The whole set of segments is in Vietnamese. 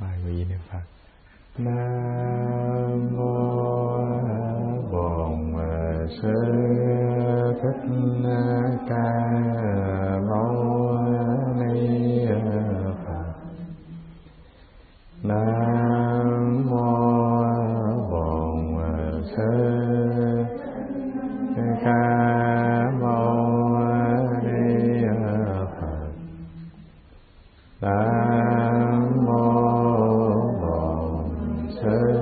Nguyện niệm Phật. Nam mô Bổn Sư Thích Ca Mâu Ni Phật. Nam mô Bổn Sư Ca Mâu Ni Phật. Nam mô Bổn Sư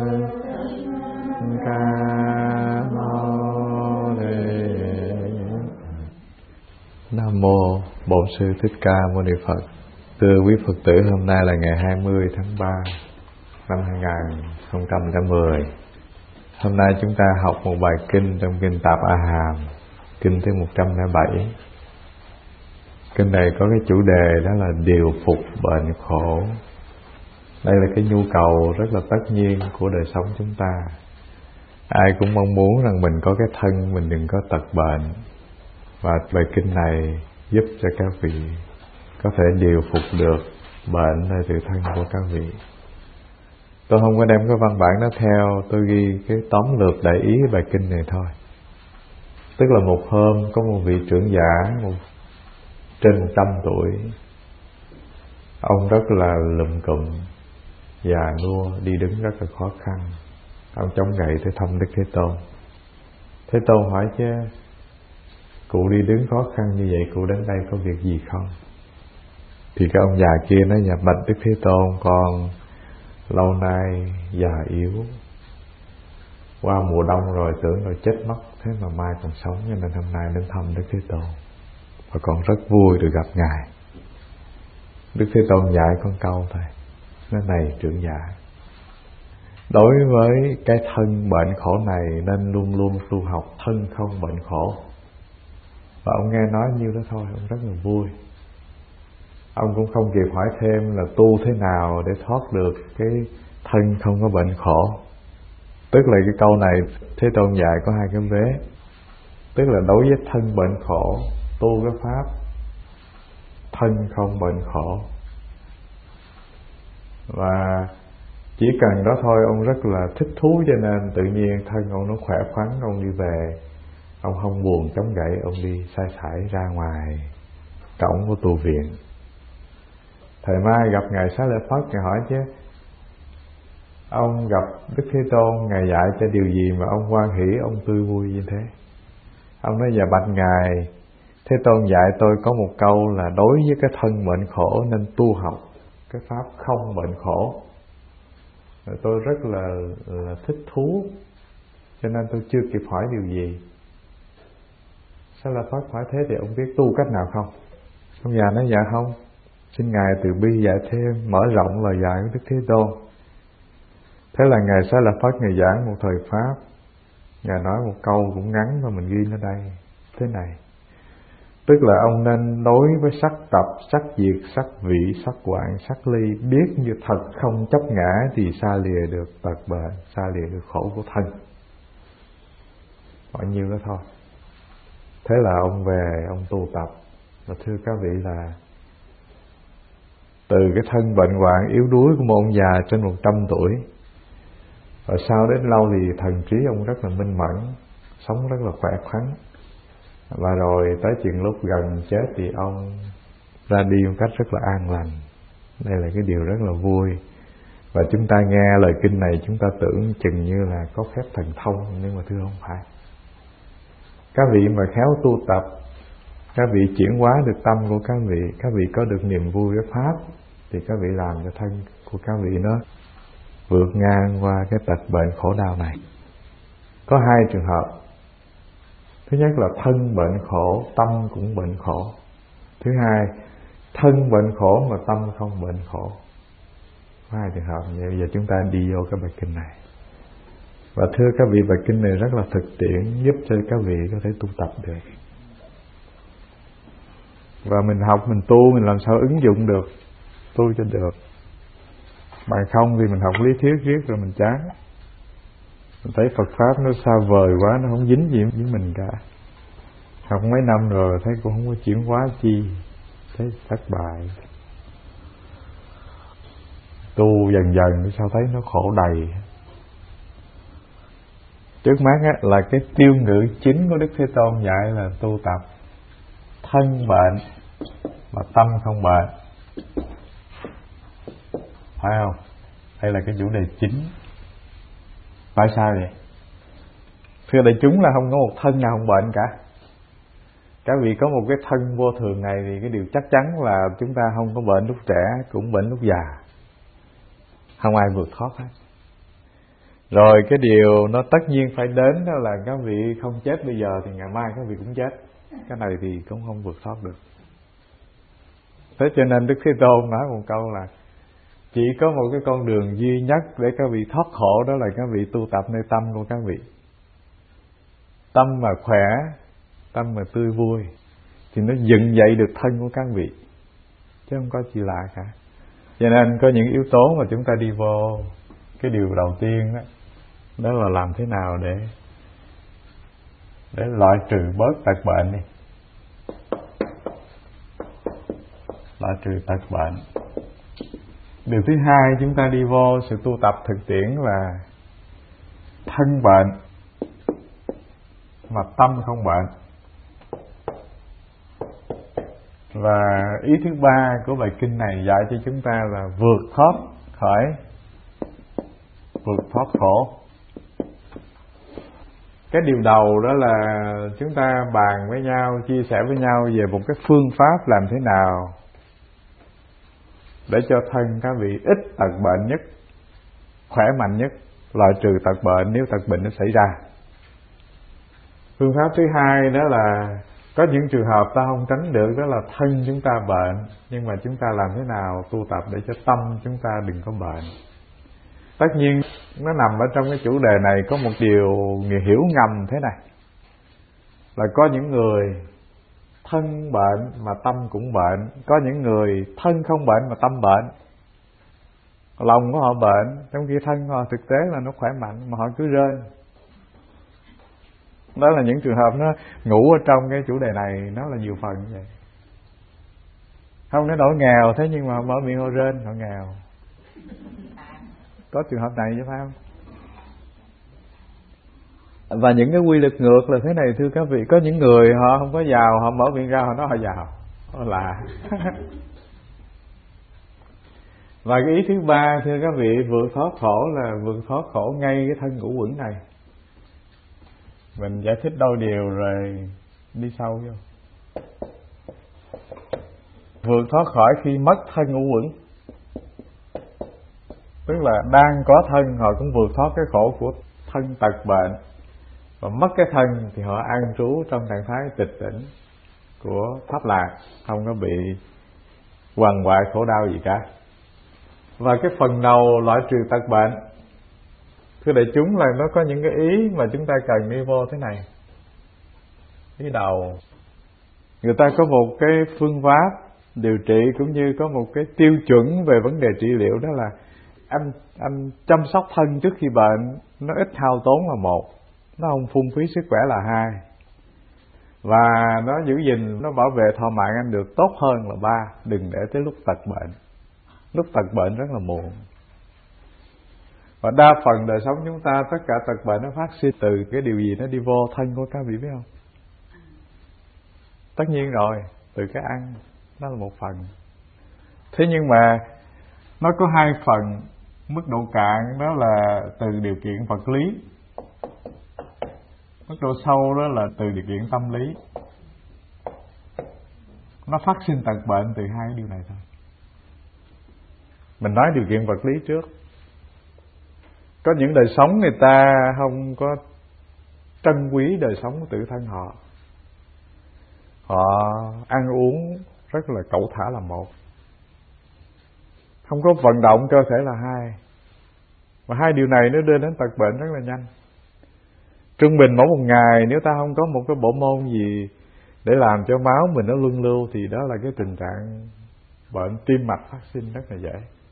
Ca Mâu Ni. Nam mô Bổn Sư Thích Ca Mâu Ni Phật. Thưa quý Phật tử, hôm nay là ngày 20 tháng 3 năm 2010. Hôm nay chúng ta học một bài kinh trong kinh Tạp A Hàm, kinh thứ 107. Kinh này có cái chủ đề đó là điều phục bệnh khổ. Đây là cái nhu cầu rất là tất nhiên của đời sống chúng ta. Ai cũng mong muốn rằng mình có cái thân mình đừng có tật bệnh. Và bài kinh này giúp cho các vị có thể điều phục được bệnh nơi tự thân của các vị. Tôi không có đem cái văn bản đó theo, tôi ghi cái tóm lược đại ý bài kinh này thôi. Tức là một hôm có một vị trưởng giả trên 100 tuổi. Ông rất là lùm cụm, già nua, đi đứng rất là khó khăn. Ông chống gậy tới thăm Đức Thế Tôn. Thế Tôn hỏi chứ, cụ đi đứng khó khăn như vậy, cụ đến đây có việc gì không? Thì cái ông già kia nói: dạ bạch Đức Thế Tôn, con lâu nay già yếu, qua mùa đông rồi tưởng rồi chết mất, thế mà mai còn sống, cho nên hôm nay đến thăm Đức Thế Tôn. Và con rất vui được gặp Ngài. Đức Thế Tôn dạy con câu thôi, nói: này trưởng giả, đối với cái thân bệnh khổ này nên luôn luôn tu học thân không bệnh khổ. Và ông nghe nói nhiêu đó thôi, ông rất là vui. Ông cũng không kịp hỏi thêm là tu thế nào để thoát được cái thân không có bệnh khổ. Tức là cái câu này Thế Tôn dạy có hai cái vế. Tức là đối với thân bệnh khổ, tu cái pháp thân không bệnh khổ. Và chỉ cần đó thôi, ông rất là thích thú, cho nên tự nhiên thân ông nó khỏe khoắn. Ông đi về, ông không buồn chống gậy, ông đi sai sải ra ngoài cổng của tu viện. Thời mai gặp Ngài Xá Lợi Phất, Ngài hỏi chứ, ông gặp Đức Thế Tôn, Ngài dạy cho điều gì mà ông hoan hỷ, ông tươi vui như thế? Ông nói: dạ bạch Ngài, Thế Tôn dạy tôi có một câu là đối với cái thân bệnh khổ nên tu học cái pháp không bệnh khổ. Rồi tôi rất là thích thú, cho nên tôi chưa kịp hỏi điều gì. Xá Lợi Phất hỏi: thế thì ông biết tu cách nào không? Ông già nói: dạ không, xin Ngài từ bi dạy thêm, mở rộng lời dạy của Đức Thế Tôn. Thế là Ngài Xá Lợi Phất, Ngài giảng một thời pháp. Ngài nói một câu cũng ngắn mà mình ghi nó đây, thế này: tức là ông nên đối với sắc tập, sắc diệt, sắc vị, sắc hoại, sắc ly, biết như thật không chấp ngã, thì xa lìa được tật bệnh, xa lìa được khổ của thân. Bao nhiêu đó thôi. Thế là ông về, ông tu tập. Và thưa các vị là từ cái thân bệnh hoạn yếu đuối của một ông già trên 100 tuổi, và sau đến lâu thì thần trí ông rất là minh mẫn, sống rất là khỏe khoắn. Và rồi tới chừng lúc gần chết thì ông ra đi một cách rất là an lành. Đây là cái điều rất là vui. Và chúng ta nghe lời kinh này, chúng ta tưởng chừng như là có phép thần thông, nhưng mà thưa không phải. Các vị mà khéo tu tập, các vị chuyển hóa được tâm của các vị có được niềm vui với pháp, thì các vị làm cho thân của các vị nó vượt ngang qua cái tật bệnh khổ đau này. Có hai trường hợp. Thứ nhất là thân bệnh khổ, tâm cũng bệnh khổ. Thứ hai, thân bệnh khổ mà tâm không bệnh khổ. Có hai trường hợp như vậy. Bây giờ chúng ta đi vô cái bài kinh này. Và thưa các vị, bài kinh này rất là thực tiễn, giúp cho các vị có thể tu tập được. Và mình học, mình tu, mình làm sao ứng dụng được, tu cho được. Bằng không thì mình học lý thuyết riết rồi mình chán. Mình thấy Phật Pháp nó xa vời quá, nó không dính gì với mình cả. Học mấy năm rồi thấy cũng không có chuyển hóa chi, thấy thất bại. tu dần dần sao thấy nó khổ đầy. Trước mắt á, là cái tiêu ngữ chính của Đức Thế Tôn dạy là tu tập thân bệnh mà tâm không bệnh, phải không? Đây là cái chủ đề chính. Tại sao vậy? Thưa đại chúng, là không có một thân nào không bệnh cả. Các vị có một cái thân vô thường này thì cái điều chắc chắn là chúng ta không có bệnh lúc trẻ, cũng bệnh lúc già, không ai vượt thoát hết. Rồi cái điều nó tất nhiên phải đến đó là các vị không chết bây giờ thì ngày mai các vị cũng chết. Cái này thì cũng không vượt thoát được. Thế cho nên Đức Thế Tôn nói một câu là chỉ có một cái con đường duy nhất để các vị thoát khổ, đó là các vị tu tập nơi tâm của các vị. Tâm mà khỏe, tâm mà tươi vui thì nó dựng dậy được thân của các vị, chứ không có gì lạ cả. Cho nên có những yếu tố mà chúng ta đi vô. Cái điều đầu tiên đó là làm thế nào để loại trừ bớt tật bệnh đi, loại trừ tật bệnh. Điều thứ hai chúng ta đi vô sự tu tập thực tiễn là thân bệnh mà tâm không bệnh. Và ý thứ ba của bài kinh này dạy cho chúng ta là vượt thoát khổ. Cái điều đầu đó là chúng ta bàn với nhau, chia sẻ với nhau về một cái phương pháp làm thế nào để cho thân các vị ít tật bệnh nhất, khỏe mạnh nhất, loại trừ tật bệnh nếu tật bệnh nó xảy ra. Phương pháp thứ hai đó là có những trường hợp ta không tránh được, đó là thân chúng ta bệnh, nhưng mà chúng ta làm thế nào tu tập để cho tâm chúng ta đừng có bệnh. Tất nhiên nó nằm ở trong cái chủ đề này có một điều hiểu ngầm thế này, là có những người thân bệnh mà tâm cũng bệnh, có những người thân không bệnh mà tâm bệnh. Lòng của họ bệnh, trong khi thân họ thực tế là nó khỏe mạnh mà họ cứ rên. Đó là những trường hợp nó ngủ ở trong cái chủ đề này, nó là nhiều phần như vậy. Không đến nỗi nghèo, thế nhưng mà mở miệng họ rên, họ nghèo. Có trường hợp này chứ phải không? Và những cái quy luật ngược là thế này thưa các vị. Có những người họ không có giàu, họ mở miệng ra họ nói họ giàu, họ lạ. Và cái ý thứ ba thưa các vị, vượt thoát khổ là vượt thoát khổ ngay cái thân ngũ uẩn này. Mình giải thích đôi điều rồi đi sâu vô. Vượt thoát khỏi khi mất thân ngũ uẩn, tức là đang có thân họ cũng vượt thoát cái khổ của thân tật bệnh, và mất cái thân thì họ an trú trong trạng thái tịch tỉnh của pháp lạc, không có bị quằn quại khổ đau gì cả. Và cái phần đầu loại trừ tật bệnh, thưa đại chúng, là nó có những cái ý mà chúng ta cần đi vô thế này. Ý đầu, người ta có một cái phương pháp điều trị cũng như có một cái tiêu chuẩn về vấn đề trị liệu, đó là anh chăm sóc thân trước khi bệnh nó ít hao tốn là một, nó không phung phí sức khỏe là hai, và nó giữ gìn, nó bảo vệ thọ mạng anh được tốt hơn là ba. Đừng để tới lúc tật bệnh. Lúc tật bệnh rất là muộn. Và đa phần đời sống chúng ta, tất cả tật bệnh nó phát sinh từ cái điều gì nó đi vô thân của các vị biết không? Tất nhiên rồi, từ cái ăn, đó là một phần. Thế nhưng mà nó có hai phần. Mức độ cạn đó là từ điều kiện vật lý, mức độ sâu đó là từ điều kiện tâm lý. Nó phát sinh tật bệnh từ hai điều này thôi. Mình nói điều kiện vật lý trước. Có những đời sống người ta không có trân quý đời sống của tự thân họ. Họ ăn uống rất là cẩu thả là một, không có vận động cơ thể là hai. Và hai điều này nó đưa đến tật bệnh rất là nhanh. Trung bình mỗi một ngày nếu ta không có một cái bộ môn gì để làm cho máu mình nó luân lưu thì đó là cái tình trạng bệnh tim mạch phát sinh rất là dễ.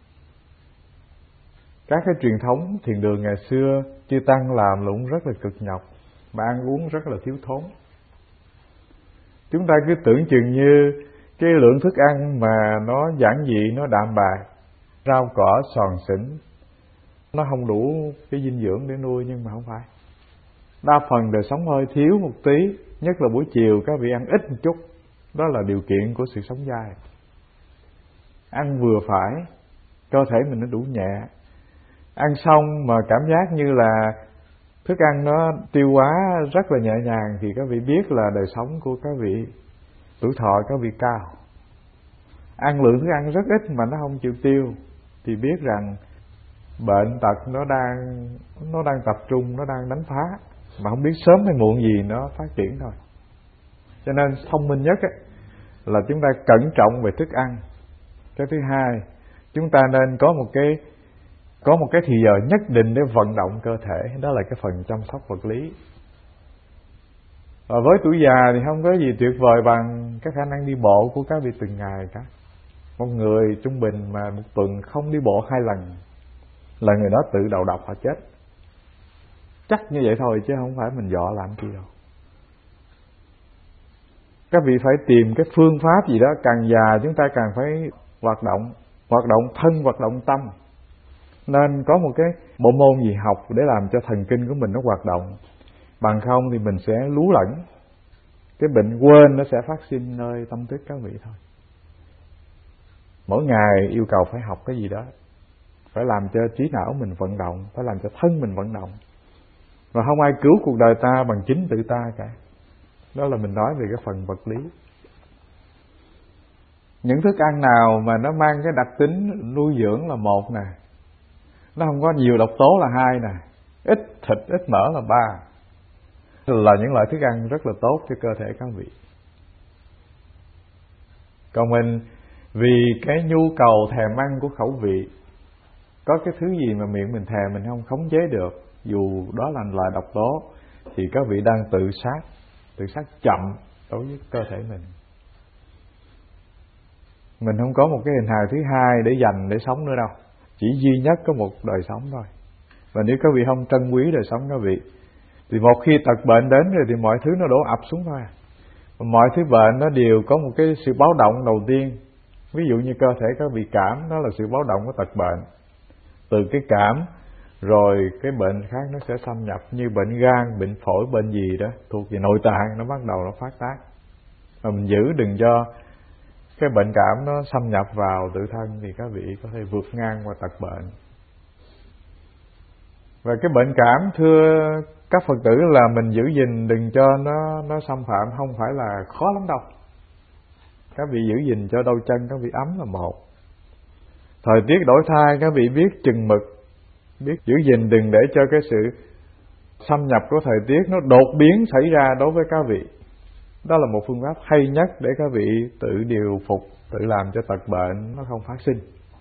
Các cái truyền thống thiền đường ngày xưa chư tăng làm cũng rất là cực nhọc, mà ăn uống rất là thiếu thốn. Chúng ta cứ tưởng chừng như cái lượng thức ăn mà nó giản dị, nó đạm bạc, rau cỏ xòn xỉnh, nó không đủ cái dinh dưỡng để nuôi. Nhưng mà không phải, đa phần đời sống hơi thiếu một tí, nhất là buổi chiều các vị ăn ít một chút. Đó là điều kiện của sự sống dai. Ăn vừa phải, cơ thể mình nó đủ nhẹ. Ăn xong mà cảm giác như là thức ăn nó tiêu hóa rất là nhẹ nhàng, thì các vị biết là đời sống của các vị, tuổi thọ các vị cao. Ăn lượng thức ăn rất ít mà nó không chịu tiêu, thì biết rằng bệnh tật nó đang tập trung, nó đang đánh phá, mà không biết sớm hay muộn gì nó phát triển thôi. Cho nên thông minh nhất ấy, là chúng ta cẩn trọng về thức ăn. Cái thứ hai, chúng ta nên có một cái thì giờ nhất định để vận động cơ thể. Đó là cái phần chăm sóc vật lý. Và với tuổi già thì không có gì tuyệt vời bằng cái khả năng đi bộ của các vị từng ngày cả. Một người trung bình mà một tuần không đi bộ 2 lần là người đó tự đầu độc họ chết. Chắc như vậy thôi chứ không phải mình dọ làm chi đâu. Các vị phải tìm cái phương pháp gì đó. Càng già chúng ta càng phải hoạt động thân, hoạt động tâm. Nên có một cái bộ môn gì học để làm cho thần kinh của mình nó hoạt động. Bằng không thì mình sẽ lú lẫn. Cái bệnh quên nó sẽ phát sinh nơi tâm thức các vị thôi. Mỗi ngày yêu cầu phải học cái gì đó, phải làm cho trí não mình vận động, phải làm cho thân mình vận động. Và không ai cứu cuộc đời ta bằng chính tự ta cả. Đó là mình nói về cái phần vật lý. Những thức ăn nào mà nó mang cái đặc tính nuôi dưỡng là 1 nè, nó không có nhiều độc tố là 2 nè, ít thịt ít mỡ là 3, là những loại thức ăn rất là tốt cho cơ thể các vị. Còn mình vì cái nhu cầu thèm ăn của khẩu vị, có cái thứ gì mà miệng mình thèm mình không khống chế được, dù đó là loại độc tố, thì các vị đang tự sát chậm đối với cơ thể mình. Mình không có một cái hình hài thứ hai để dành để sống nữa đâu. Chỉ duy nhất có một đời sống thôi. Và nếu các vị không trân quý đời sống các vị, thì một khi tật bệnh đến rồi thì mọi thứ nó đổ ập xuống thôi. Và mọi thứ bệnh nó đều có một cái sự báo động đầu tiên. Ví dụ như cơ thể các vị cảm, đó là sự báo động của tật bệnh. Từ cái cảm rồi cái bệnh khác nó sẽ xâm nhập, như bệnh gan, bệnh phổi, bệnh gì đó thuộc về nội tạng, nó bắt đầu nó phát tác. Và mình giữ đừng cho cái bệnh cảm nó xâm nhập vào tự thân, thì các vị có thể vượt ngang qua tật bệnh. Và cái bệnh cảm, thưa các Phật tử, là mình giữ gìn đừng cho nó xâm phạm, không phải là khó lắm đâu. Các vị giữ gìn cho đôi chân các vị ấm là 1. Thời tiết đổi thay các vị biết chừng mực, biết giữ gìn đừng để cho cái sự xâm nhập của thời tiết nó đột biến xảy ra đối với các vị. Đó là một phương pháp hay nhất để các vị tự điều phục, tự làm cho tật bệnh nó không phát sinh.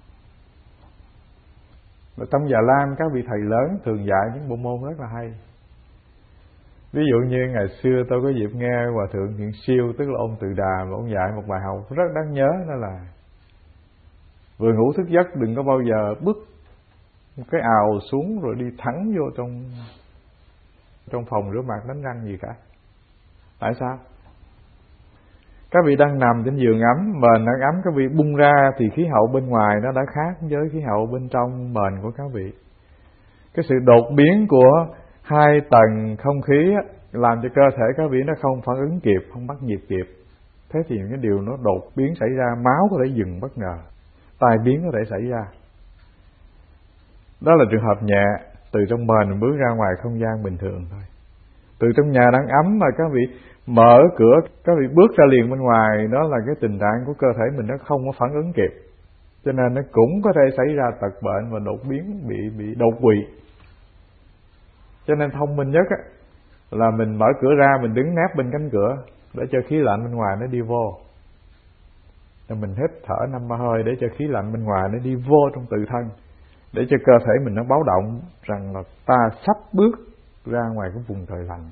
Và trong Già Lam, các vị thầy lớn thường dạy những bộ môn rất là hay. Ví dụ như ngày xưa tôi có dịp nghe Hòa Thượng Thiện Siêu, tức là ông Từ Đà, mà ông dạy một bài học rất đáng nhớ, đó là vừa ngủ thức giấc đừng có bao giờ bước một cái ào xuống rồi đi thẳng vô trong phòng rửa mặt đánh răng gì cả. Tại sao? Các vị đang nằm trên giường ấm, mền đang ấm, các vị bung ra thì khí hậu bên ngoài nó đã khác với khí hậu bên trong mền của các vị. Cái sự đột biến của 2 tầng không khí làm cho cơ thể các vị nó không phản ứng kịp, không bắt nhịp kịp. Thế thì những cái điều nó đột biến xảy ra, máu có thể dừng bất ngờ, tai biến có thể xảy ra. Đó là trường hợp nhẹ, từ trong mền bước ra ngoài không gian bình thường thôi. Từ trong nhà đang ấm mà các vị mở cửa, các vị bước ra liền bên ngoài, đó là cái tình trạng của cơ thể mình nó không có phản ứng kịp. Cho nên nó cũng có thể xảy ra tật bệnh và đột biến, bị đột quỵ. Cho nên thông minh nhất là mình mở cửa ra, mình đứng nép bên cánh cửa để cho khí lạnh bên ngoài nó đi vô. Rồi mình hít thở 5-3 hơi để cho khí lạnh bên ngoài nó đi vô trong tự thân, để cho cơ thể mình nó báo động rằng là ta sắp bước ra ngoài cái vùng trời lạnh.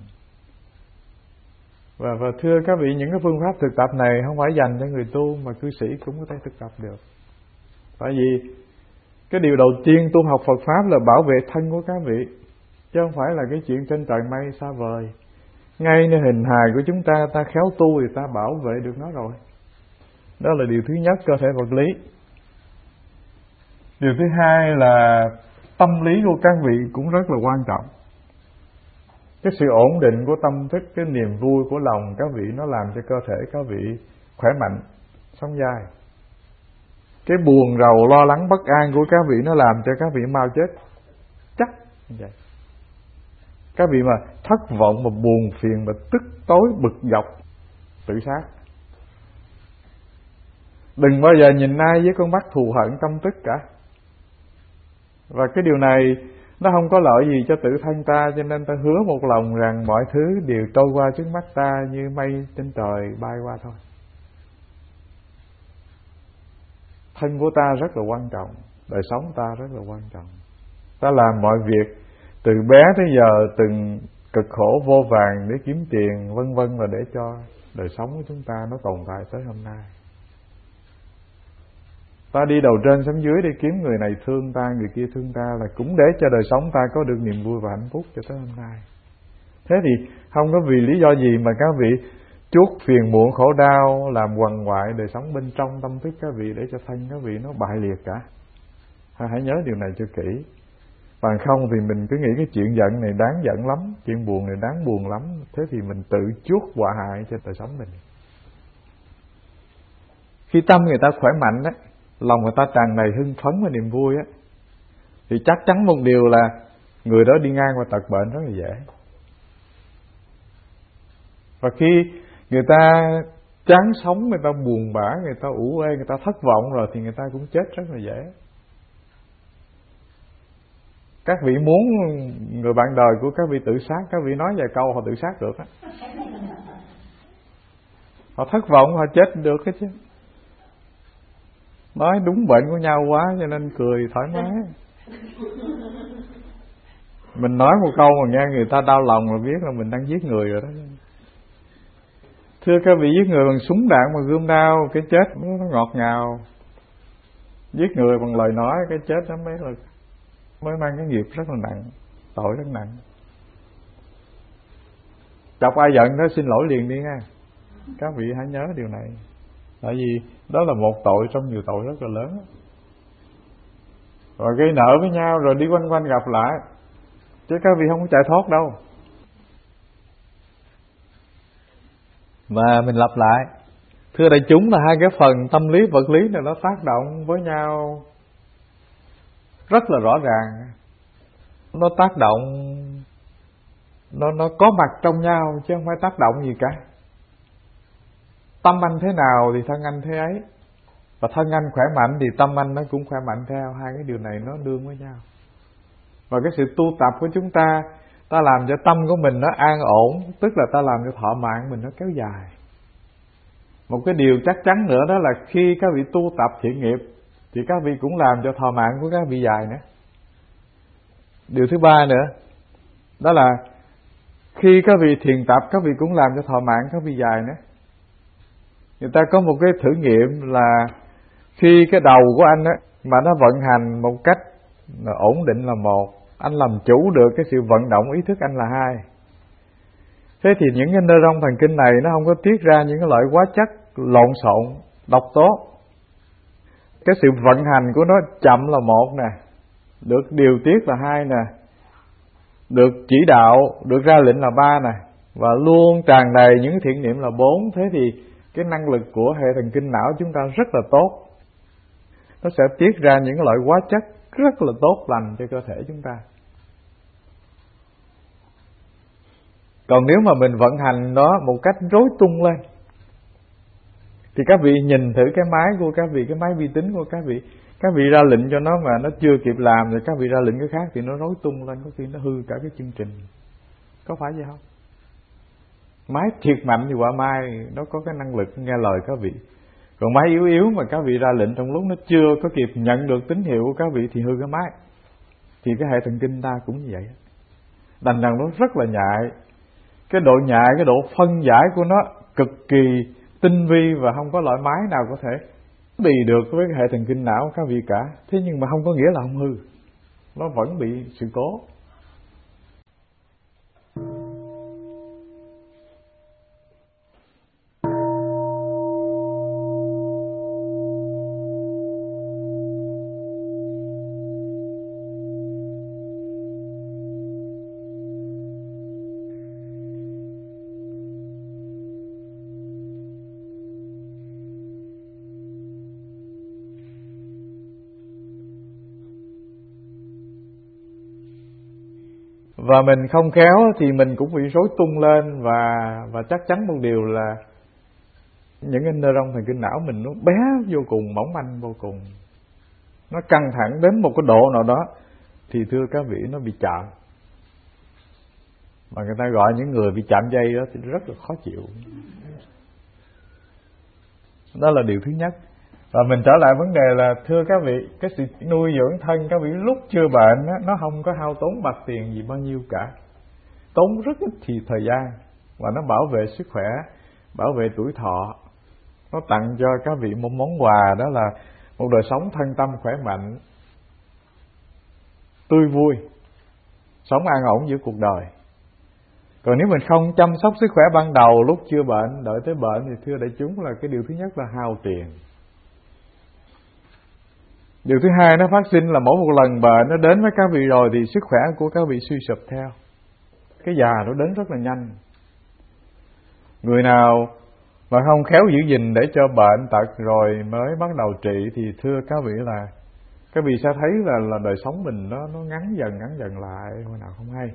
Và thưa các vị, những cái phương pháp thực tập này không phải dành cho người tu, mà cư sĩ cũng có thể thực tập được. Tại vì cái điều đầu tiên tu học Phật Pháp là bảo vệ thân của các vị, chứ không phải là cái chuyện trên trời mây xa vời. Ngay nơi hình hài của chúng ta, ta khéo tu thì ta bảo vệ được nó rồi. Đó là điều thứ nhất, cơ thể vật lý. Điều thứ hai là tâm lý của các vị cũng rất là quan trọng. Cái sự ổn định của tâm thức, cái niềm vui của lòng các vị, nó làm cho cơ thể các vị khỏe mạnh, sống dai. Cái buồn rầu lo lắng bất an của các vị nó làm cho các vị mau chết chắc như vậy. Các vị mà thất vọng, mà buồn phiền, mà tức tối bực dọc, tự sát. Đừng bao giờ nhìn ai với con mắt thù hận tâm tức cả. Và cái điều này nó không có lợi gì cho tự thân ta, cho nên ta hứa một lòng rằng mọi thứ đều trôi qua trước mắt ta như mây trên trời bay qua thôi. Thân của ta rất là quan trọng, đời sống ta rất là quan trọng. Ta làm mọi việc từ bé tới giờ từng cực khổ vô vàn để kiếm tiền vân vân, là để cho đời sống của chúng ta nó tồn tại tới hôm nay. Ta đi đầu trên xuống dưới để kiếm người này thương ta, người kia thương ta, là cũng để cho đời sống ta có được niềm vui và hạnh phúc cho tới hôm nay. Thế thì không có vì lý do gì mà các vị chuốc phiền muộn khổ đau, làm quằn quại đời sống bên trong tâm thức các vị, để cho thân các vị nó bại liệt cả. Hãy nhớ điều này cho kỹ. Bằng không thì mình cứ nghĩ cái chuyện giận này đáng giận lắm, chuyện buồn này đáng buồn lắm, thế thì mình tự chuốc họa hại cho đời sống mình. Khi tâm người ta khỏe mạnh á, lòng người ta tràn đầy hưng phấn và niềm vui á, thì chắc chắn một điều là người đó đi ngang qua tật bệnh rất là dễ. Và khi người ta chán sống, người ta buồn bã, người ta ủ ê, người ta thất vọng rồi thì người ta cũng chết rất là dễ. Các vị muốn người bạn đời của các vị tự sát, các vị nói vài câu họ tự sát được á. Họ thất vọng họ chết được hết chứ. Nói đúng bệnh của nhau quá cho nên cười thoải mái. Mình nói một câu mà nghe người ta đau lòng là biết là mình đang giết người rồi đó. Thưa các vị, giết người bằng súng đạn mà gươm đao, cái chết nó ngọt ngào. Giết người bằng lời nói, cái chết nó mới mang cái nghiệp rất là nặng, tội rất nặng. Chọc ai giận đó xin lỗi liền đi nha. Các vị hãy nhớ điều này. Tại vì đó là một tội trong nhiều tội rất là lớn. Rồi gây nợ với nhau rồi đi quanh quanh gặp lại, chứ các vị không có chạy thoát đâu. Mà mình lặp lại, thưa đại chúng, là hai cái phần tâm lý vật lý này nó tác động với nhau rất là rõ ràng. Nó tác động, nó có mặt trong nhau chứ không phải tác động gì cả. Tâm anh thế nào thì thân anh thế ấy, và thân anh khỏe mạnh thì tâm anh nó cũng khỏe mạnh theo. Hai cái điều này nó đương với nhau. Và cái sự tu tập của chúng ta, ta làm cho tâm của mình nó an ổn, tức là ta làm cho thọ mạng mình nó kéo dài. Một cái điều chắc chắn nữa đó là khi các vị tu tập thiện nghiệp thì các vị cũng làm cho thọ mạng của các vị dài nữa. Điều thứ ba nữa đó là khi các vị thiền tập, các vị cũng làm cho thọ mạng các vị dài nữa. Người ta có một cái thử nghiệm là khi cái đầu của anh á mà nó vận hành một cách ổn định là một, anh làm chủ được cái sự vận động ý thức anh là hai. Thế thì những cái neuron thần kinh này nó không có tiết ra những cái loại hóa chất lộn xộn, độc tố. Cái sự vận hành của nó chậm là một nè, được điều tiết là hai nè, được chỉ đạo, được ra lệnh là ba nè, và luôn tràn đầy những thiện niệm là bốn. Thế thì cái năng lực của hệ thần kinh não chúng ta rất là tốt. Nó sẽ tiết ra những cái loại hóa chất rất là tốt lành cho cơ thể chúng ta. Còn nếu mà mình vận hành nó một cách rối tung lên thì các vị nhìn thử cái máy của các vị, cái máy vi tính của các vị ra lệnh cho nó mà nó chưa kịp làm rồi các vị ra lệnh cái khác thì nó rối tung lên, có khi nó hư cả cái chương trình. Có phải vậy không? Máy thiệt mạnh thì quả mai nó có cái năng lực nghe lời các vị. Còn máy yếu yếu mà các vị ra lệnh trong lúc nó chưa có kịp nhận được tín hiệu của các vị thì hư cái máy. Thì cái hệ thần kinh ta cũng như vậy. Đành rằng nó rất là nhạy. Cái độ nhạy, cái độ phân giải của nó cực kỳ tinh vi, và không có loại máy nào có thể bị được với cái hệ thần kinh não của các vị cả. Thế nhưng mà không có nghĩa là không hư, nó vẫn bị sự cố. Và mình không khéo thì mình cũng bị rối tung lên. Và chắc chắn một điều là những cái neuron thần kinh não mình nó bé vô cùng, mỏng manh vô cùng. Nó căng thẳng đến một cái độ nào đó thì thưa các vị nó bị chạm. Mà người ta gọi những người bị chạm dây đó thì rất là khó chịu. Đó là điều thứ nhất. Và mình trở lại vấn đề là thưa các vị, cái sự nuôi dưỡng thân các vị lúc chưa bệnh đó, nó không có hao tốn bạc tiền gì bao nhiêu cả. Tốn rất ít thì thời gian. Và nó bảo vệ sức khỏe, bảo vệ tuổi thọ. Nó tặng cho các vị một món quà, đó là một đời sống thân tâm khỏe mạnh, tươi vui, sống an ổn giữa cuộc đời. Còn nếu mình không chăm sóc sức khỏe ban đầu lúc chưa bệnh, đợi tới bệnh thì thưa đại chúng là cái điều thứ nhất là hao tiền. Điều thứ hai nó phát sinh là mỗi một lần bệnh nó đến với các vị rồi thì sức khỏe của các vị suy sụp theo. Cái già nó đến rất là nhanh. Người nào mà không khéo giữ gìn để cho bệnh tật rồi mới bắt đầu trị thì thưa các vị là các vị sẽ thấy là đời sống mình nó ngắn dần lại, hồi nào không hay.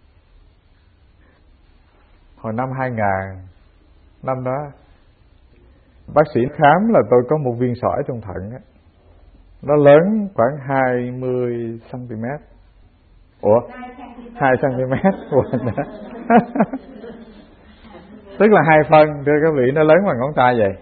Hồi năm 2000, năm đó bác sĩ khám là tôi có một viên sỏi trong thận á. Nó lớn khoảng 20 cm. Ủa? 2 cm. Tức là 2 phân, thưa các vị, nó lớn bằng ngón tay vậy.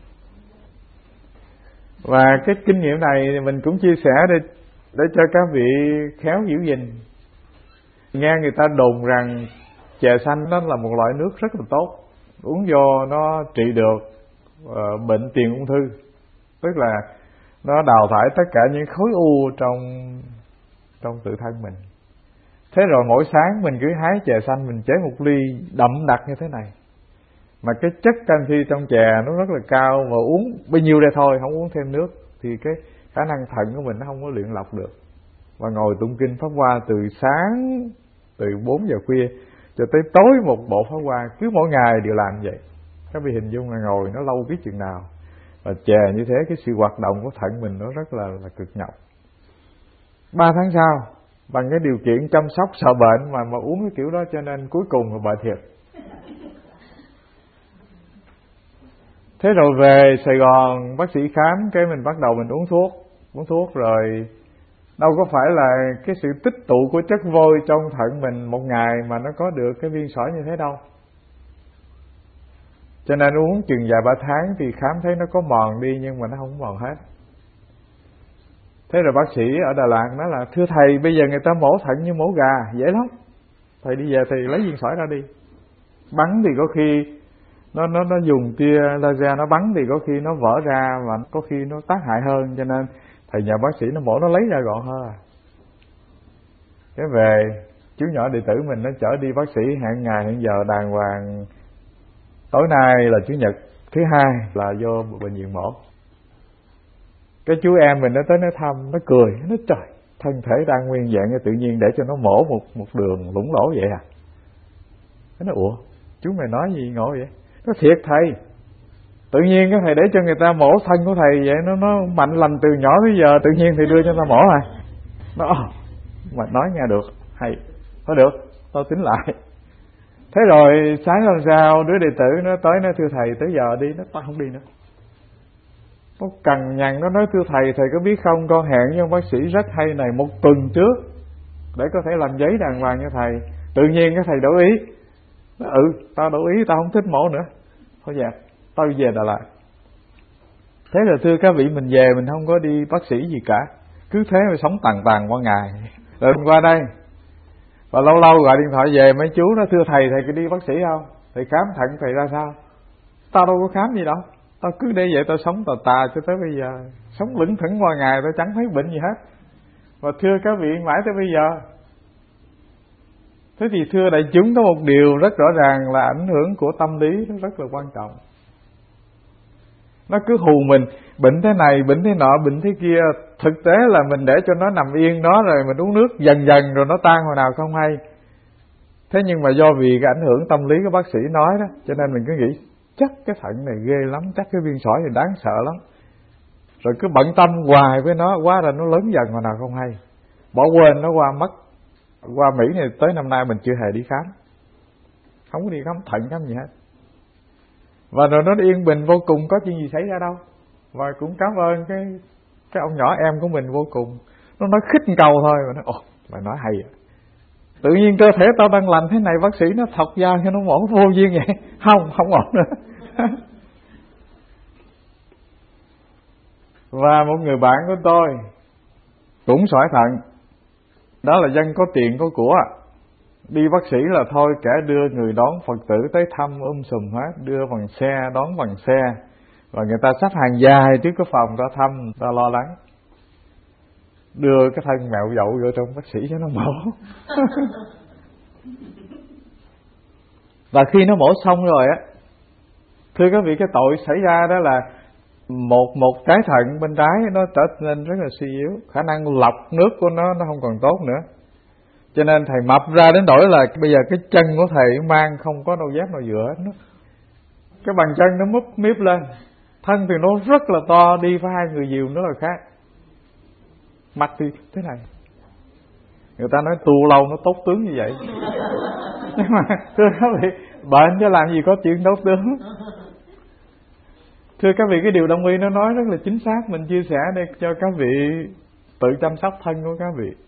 Và cái kinh nghiệm này thì mình cũng chia sẻ để cho các vị khéo giữ gìn. Nghe người ta đồn rằng chè xanh nó là một loại nước rất là tốt, uống vô nó trị được bệnh tiền ung thư. Tức là nó đào thải tất cả những khối u trong tự thân mình. Thế rồi mỗi sáng mình cứ hái chè xanh, mình chế một ly đậm đặc như thế này. Mà cái chất canxi trong chè nó rất là cao, và uống bao nhiêu đây thôi, không uống thêm nước thì cái khả năng thận của mình nó không có luyện lọc được. Và ngồi tụng kinh pháp hoa từ sáng, từ 4 giờ khuya cho tới tối một bộ pháp hoa, cứ mỗi ngày đều làm vậy. Các vị hình dung là ngồi nó lâu biết chừng nào. Và chè như thế, cái sự hoạt động của thận mình nó rất là cực nhọc. 3 tháng sau, bằng cái điều kiện chăm sóc sợ bệnh mà uống cái kiểu đó, cho nên cuối cùng là bệnh thiệt. Thế rồi về Sài Gòn bác sĩ khám, cái mình bắt đầu mình uống thuốc rồi đâu có phải là cái sự tích tụ của chất vôi trong thận mình một ngày mà nó có được cái viên sỏi như thế đâu. Cho nên uống chừng vài 3 tháng thì khám thấy nó có mòn đi, nhưng mà nó không mòn hết. Thế rồi bác sĩ ở Đà Lạt nói là thưa thầy, bây giờ người ta mổ thận như mổ gà, dễ lắm. Thầy đi về thì lấy viên sỏi ra đi. Bắn thì có khi nó dùng tia laser nó bắn thì có khi nó vỡ ra, và có khi nó tác hại hơn, cho nên thầy nhờ bác sĩ nó mổ nó lấy ra gọn hơn. Cái về chú nhỏ đệ tử mình nó chở đi bác sĩ hẹn ngày hẹn giờ đàng hoàng. Tối nay là chủ nhật, thứ hai là vô bệnh viện mổ. Cái chú em mình nó tới nó thăm, nó cười, nó trời, thân thể đang nguyên vẹn tự nhiên để cho nó mổ một đường lủng lỗ vậy à? Nó nói ủa, chú mày nói gì ngộ vậy? Nó thiệt thầy, tự nhiên cái thầy để cho người ta mổ thân của thầy vậy, nó mạnh lành từ nhỏ tới giờ, tự nhiên thầy đưa cho ta mổ à? Nó mà nói nghe được, hay, thôi được, tao tính lại. Thế rồi sáng hôm sau đứa đệ tử nó tới nó thưa thầy tới giờ đi, nó tao không đi nữa. Nó cằn nhằn, nó nói thưa thầy có biết không, con hẹn với ông bác sĩ rất hay này 1 tuần trước để có thể làm giấy đàng hoàng cho thầy. Tự nhiên cái thầy đổi ý. Nó, tao đổi ý, tao không thích mổ nữa. Thôi dạ, tao về Đà Lạt. Thế rồi thưa các vị, mình về mình không có đi bác sĩ gì cả, cứ thế mà sống tàn qua ngày. Rồi mình qua đây và lâu lâu gọi điện thoại về, mấy chú nó thưa thầy có đi bác sĩ không, thầy khám thận thầy ra sao? Tao đâu có khám gì đâu, tao cứ để vậy tao sống tà cho tới bây giờ, sống lững thững qua ngày, tao chẳng thấy bệnh gì hết. Và thưa các vị, mãi tới bây giờ. Thế thì thưa đại chúng, có một điều rất rõ ràng là ảnh hưởng của tâm lý nó rất là quan trọng. Nó cứ hù mình, bệnh thế này, bệnh thế nọ, bệnh thế kia. Thực tế là mình để cho nó nằm yên đó, rồi mình uống nước dần dần rồi nó tan hồi nào không hay. Thế nhưng mà do vì cái ảnh hưởng tâm lý của bác sĩ nói đó, cho nên mình cứ nghĩ chắc cái thận này ghê lắm, chắc cái viên sỏi này đáng sợ lắm. Rồi cứ bận tâm hoài với nó, quá ra nó lớn dần hồi nào không hay. Bỏ quên nó qua mất. Qua Mỹ này tới năm nay mình chưa hề đi khám, không có đi khám thận khám gì hết. Và rồi nó yên bình vô cùng, có chuyện gì xảy ra đâu. Và cũng cảm ơn cái ông nhỏ em của mình vô cùng. Nó nói khích cầu thôi mà nó mày nói hay à. Tự nhiên cơ thể tao đang lành thế này, bác sĩ nó thọc dao cho nó mổ vô duyên vậy. Không ổn nữa. Và một người bạn của tôi cũng sỏi thận. Đó là dân có tiền có của. Đi bác sĩ là thôi kẻ đưa người đón Phật tử tới thăm sùm hết. Đưa bằng xe, đón bằng xe. Và người ta xách hàng dài trước cái phòng ta thăm, ta lo lắng. Đưa cái thân mẹo dậu vô trong bác sĩ cho nó mổ. Và khi nó mổ xong rồi á, thưa các vị, cái tội xảy ra đó là một trái thận bên trái nó trở nên rất là suy yếu, khả năng lọc nước của nó không còn tốt nữa. Cho nên thầy mập ra đến nỗi là bây giờ cái chân của thầy mang không có đôi dép nào dựa hết. Cái bàn chân nó múp míp lên, thân thì nó rất là to, đi phải 2 người dìu nữa là khác. Mặt thì thế này. Người ta nói tu lâu nó tốt tướng như vậy. Nhưng mà thưa các vị, bệnh chứ làm gì có chuyện tốt tướng. Thưa các vị, cái điều Đông Y nó nói rất là chính xác. Mình chia sẻ để cho các vị tự chăm sóc thân của các vị.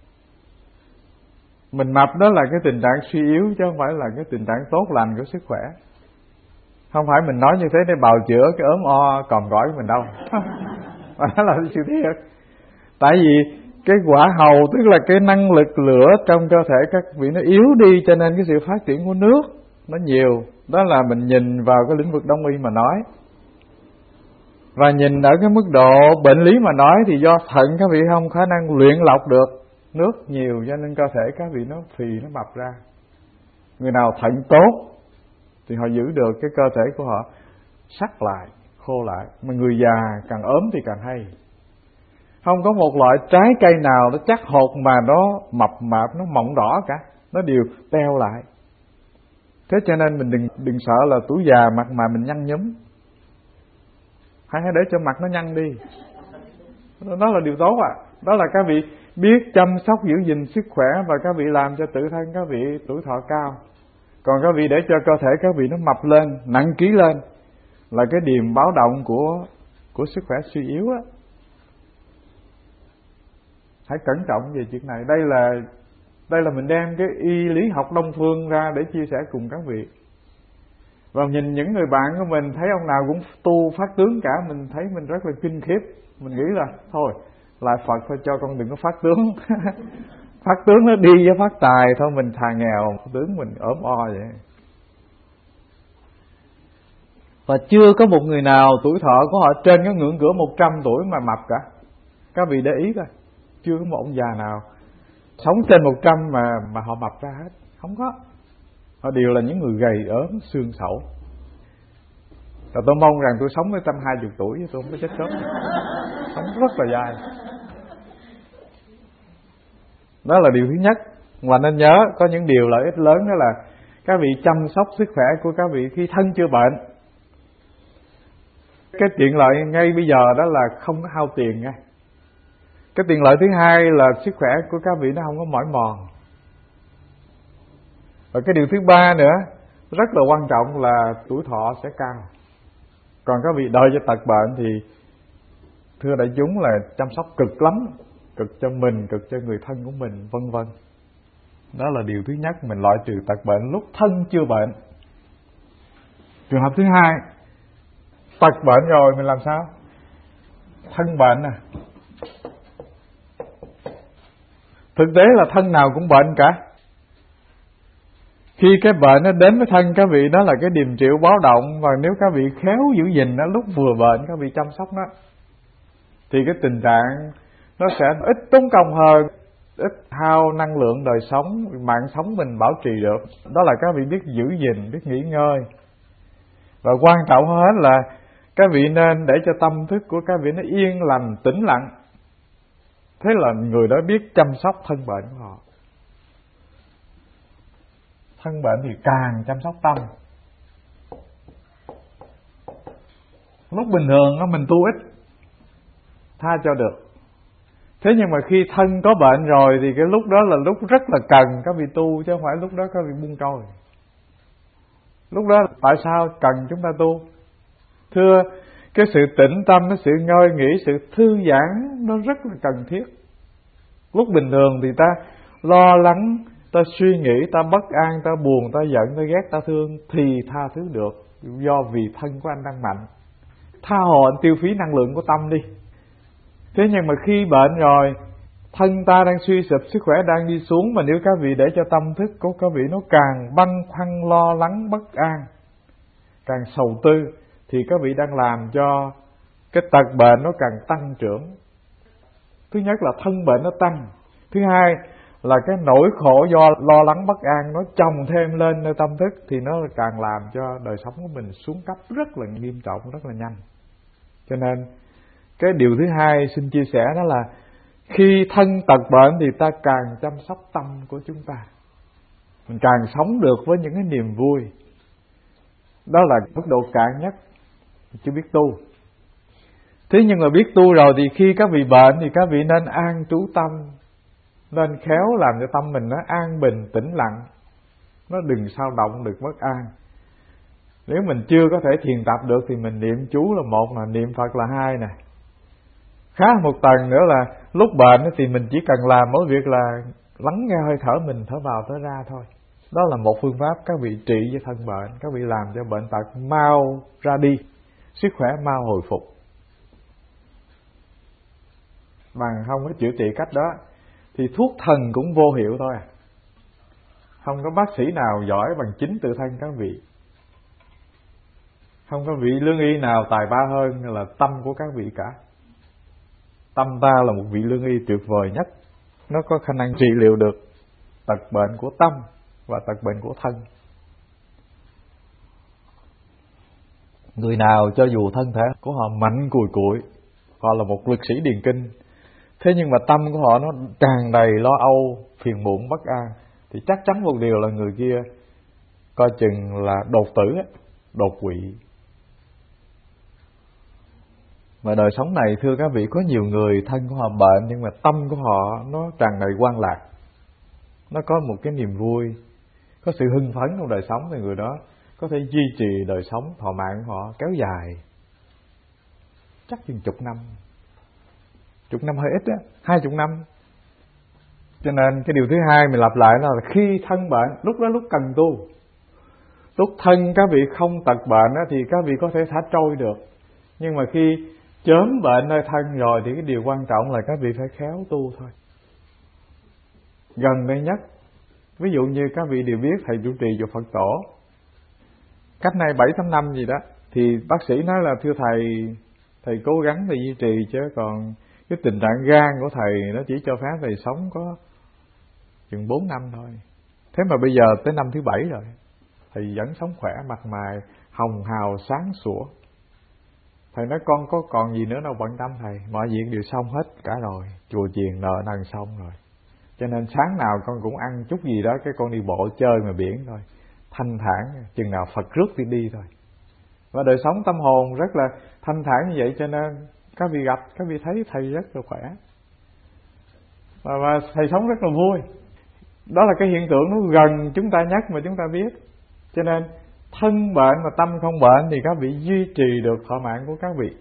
Mình mập đó là cái tình trạng suy yếu, chứ không phải là cái tình trạng tốt lành của sức khỏe. Không phải mình nói như thế để bào chữa cái ốm o còm gỏi của mình đâu. Mà đó là sự thiệt. Tại vì cái quả hầu, tức là cái năng lực lửa trong cơ thể các vị nó yếu đi, cho nên cái sự phát triển của nước nó nhiều. Đó là mình nhìn vào cái lĩnh vực Đông Y mà nói. Và nhìn ở cái mức độ bệnh lý mà nói thì do thận các vị không khả năng luyện lọc được nước nhiều, cho nên cơ thể các vị nó phì, nó mập ra. Người nào thận tốt thì họ giữ được cái cơ thể của họ sắc lại, khô lại. Mà người già càng ốm thì càng hay. Không có một loại trái cây nào nó chắc hột mà nó mập mạp, nó mọng đỏ cả. Nó đều teo lại. Thế cho nên mình đừng sợ là tuổi già mặt mà mình nhăn nhúm. Hãy để cho mặt nó nhăn đi. Đó là điều tốt à. Đó là các vị biết chăm sóc giữ gìn sức khỏe, và các vị làm cho tự thân các vị tuổi thọ cao. Còn các vị để cho cơ thể các vị nó mập lên, nặng ký lên, là cái điềm báo động của sức khỏe suy yếu á. Hãy cẩn trọng về chuyện này. Đây là mình đem cái y lý học Đông phương ra để chia sẻ cùng các vị. Và nhìn những người bạn của mình, thấy ông nào cũng tu phát tướng cả, mình thấy mình rất là kinh khiếp. Mình nghĩ là thôi, lại Phật thôi, cho con đừng có phát tướng. Phát tướng nó đi với phát tài thôi, mình thà nghèo, tướng mình ốm o vậy. Và chưa có một người nào tuổi thọ của họ trên cái ngưỡng cửa 100 tuổi mà mập cả. Các vị để ý coi, chưa có một ông già nào sống trên 100 mà họ mập ra hết. Không có. Họ đều là những người gầy ốm, xương xẩu. Và tôi mong rằng tôi sống tới 120 tuổi, tôi không có chết sớm. Sống rất là dài. Đó là điều thứ nhất. Và nên nhớ có những điều lợi ích lớn, đó là các vị chăm sóc sức khỏe của các vị khi thân chưa bệnh. Cái tiện lợi ngay bây giờ đó là không có hao tiền nha. Cái tiện lợi thứ hai là sức khỏe của các vị nó không có mỏi mòn. Và cái điều thứ ba nữa rất là quan trọng là tuổi thọ sẽ cao. Còn các vị đợi cho tật bệnh thì thưa đại chúng là chăm sóc cực lắm, cực cho mình, cực cho người thân của mình, vân vân. Đó là điều thứ nhất, mình loại trừ tật bệnh lúc thân chưa bệnh. Trường hợp thứ hai, tật bệnh rồi mình làm sao? Thân bệnh à. Thực tế là thân nào cũng bệnh cả. Khi cái bệnh nó đến với thân các vị, đó là cái điềm triệu báo động. Và nếu các vị khéo giữ gìn nó lúc vừa bệnh, các vị chăm sóc nó, thì cái tình trạng nó sẽ ít tốn công hơn, ít hao năng lượng đời sống, mạng sống mình bảo trì được. Đó là các vị biết giữ gìn, biết nghỉ ngơi. Và quan trọng hơn hết là các vị nên để cho tâm thức của các vị nó yên lành, tĩnh lặng. Thế là người đó biết chăm sóc thân bệnh của họ. Thân bệnh thì càng chăm sóc tâm. Lúc bình thường mình tu ít, tha cho được. Thế nhưng mà khi thân có bệnh rồi thì cái lúc đó là lúc rất là cần các vị tu, chứ không phải lúc đó các vị buông trôi. Lúc đó tại sao cần chúng ta tu? Thưa, cái sự tĩnh tâm, cái sự ngơi nghỉ, sự thư giãn nó rất là cần thiết. Lúc bình thường thì ta lo lắng, ta suy nghĩ, ta bất an, ta buồn, ta giận, ta ghét, ta thương thì tha thứ được, do vì thân của anh đang mạnh. Tha hồ anh tiêu phí năng lượng của tâm đi. Thế nhưng mà khi bệnh rồi, thân ta đang suy sụp, sức khỏe đang đi xuống, mà nếu các vị để cho tâm thức của các vị nó càng băn khoăn lo lắng bất an, càng sầu tư, thì các vị đang làm cho cái tật bệnh nó càng tăng trưởng. Thứ nhất là thân bệnh nó tăng, thứ hai là cái nỗi khổ do lo lắng bất an nó chồng thêm lên nơi tâm thức, thì nó càng làm cho đời sống của mình xuống cấp rất là nghiêm trọng, rất là nhanh. Cho nên cái điều thứ hai xin chia sẻ đó là khi thân tật bệnh thì ta càng chăm sóc tâm của chúng ta, mình càng sống được với những cái niềm vui. Đó là mức độ cạn nhất, chưa biết tu. Thế nhưng mà biết tu rồi thì khi các vị bệnh thì các vị nên an trú tâm, nên khéo làm cho tâm mình nó an bình, tĩnh lặng, nó đừng sao động, được bất an. Nếu mình chưa có thể thiền tập được thì mình niệm chú là một, là niệm Phật là hai nè. Khá một tầng nữa là lúc bệnh thì mình chỉ cần làm mỗi việc là lắng nghe hơi thở mình, thở vào thở ra thôi. Đó là một phương pháp các vị trị với thân bệnh, các vị làm cho bệnh tật mau ra đi, sức khỏe mau hồi phục. Bằng không có chữa trị cách đó thì thuốc thần cũng vô hiệu thôi à. Không có bác sĩ nào giỏi bằng chính tự thân các vị. Không có vị lương y nào tài ba hơn là tâm của các vị cả. Tâm ta là một vị lương y tuyệt vời nhất, nó có khả năng trị liệu được tật bệnh của tâm và tật bệnh của thân. Người nào cho dù thân thể của họ mạnh cùi cụi, họ là một lực sĩ điền kinh, thế nhưng mà tâm của họ nó tràn đầy lo âu, phiền muộn, bất an, thì chắc chắn một điều là người kia coi chừng là đột tử, đột quỵ. Mà đời sống này thưa các vị, có nhiều người thân của họ bệnh nhưng mà tâm của họ nó tràn đầy quan lạc, nó có một cái niềm vui, có sự hưng phấn trong đời sống, thì người đó có thể duy trì đời sống thọ mạng của họ kéo dài chắc chừng chục năm. Chục năm hơi ít á, 20 năm. Cho nên cái điều thứ hai mình lặp lại là khi thân bệnh, lúc đó lúc cần tu. Lúc thân các vị không tật bệnh á, thì các vị có thể thả trôi được. Nhưng mà khi chớm bệnh nơi thân rồi thì cái điều quan trọng là các vị phải khéo tu thôi. Gần đây nhất, ví dụ như các vị đều biết thầy chủ trì chùa Phật Tổ, cách nay 7-8 năm gì đó, thì bác sĩ nói là thưa thầy cố gắng để duy trì, chứ còn cái tình trạng gan của thầy nó chỉ cho phép thầy sống có chừng 4 năm thôi. Thế mà bây giờ tới năm thứ 7 rồi, thầy vẫn sống khỏe, mặt mày hồng hào sáng sủa. Thầy nói con có còn gì nữa đâu bận tâm thầy, mọi việc đều xong hết cả rồi, chùa chiền nợ nần xong rồi. Cho nên sáng nào con cũng ăn chút gì đó, cái con đi bộ chơi ngoài biển thôi, thanh thản, chừng nào Phật rước thì đi thôi. Và đời sống tâm hồn rất là thanh thản như vậy, cho nên các vị gặp, các vị thấy thầy rất là khỏe. Và thầy sống rất là vui. Đó là cái hiện tượng nó gần chúng ta nhất mà chúng ta biết. Cho nên thân bệnh mà tâm không bệnh thì các vị duy trì được thọ mạng của các vị.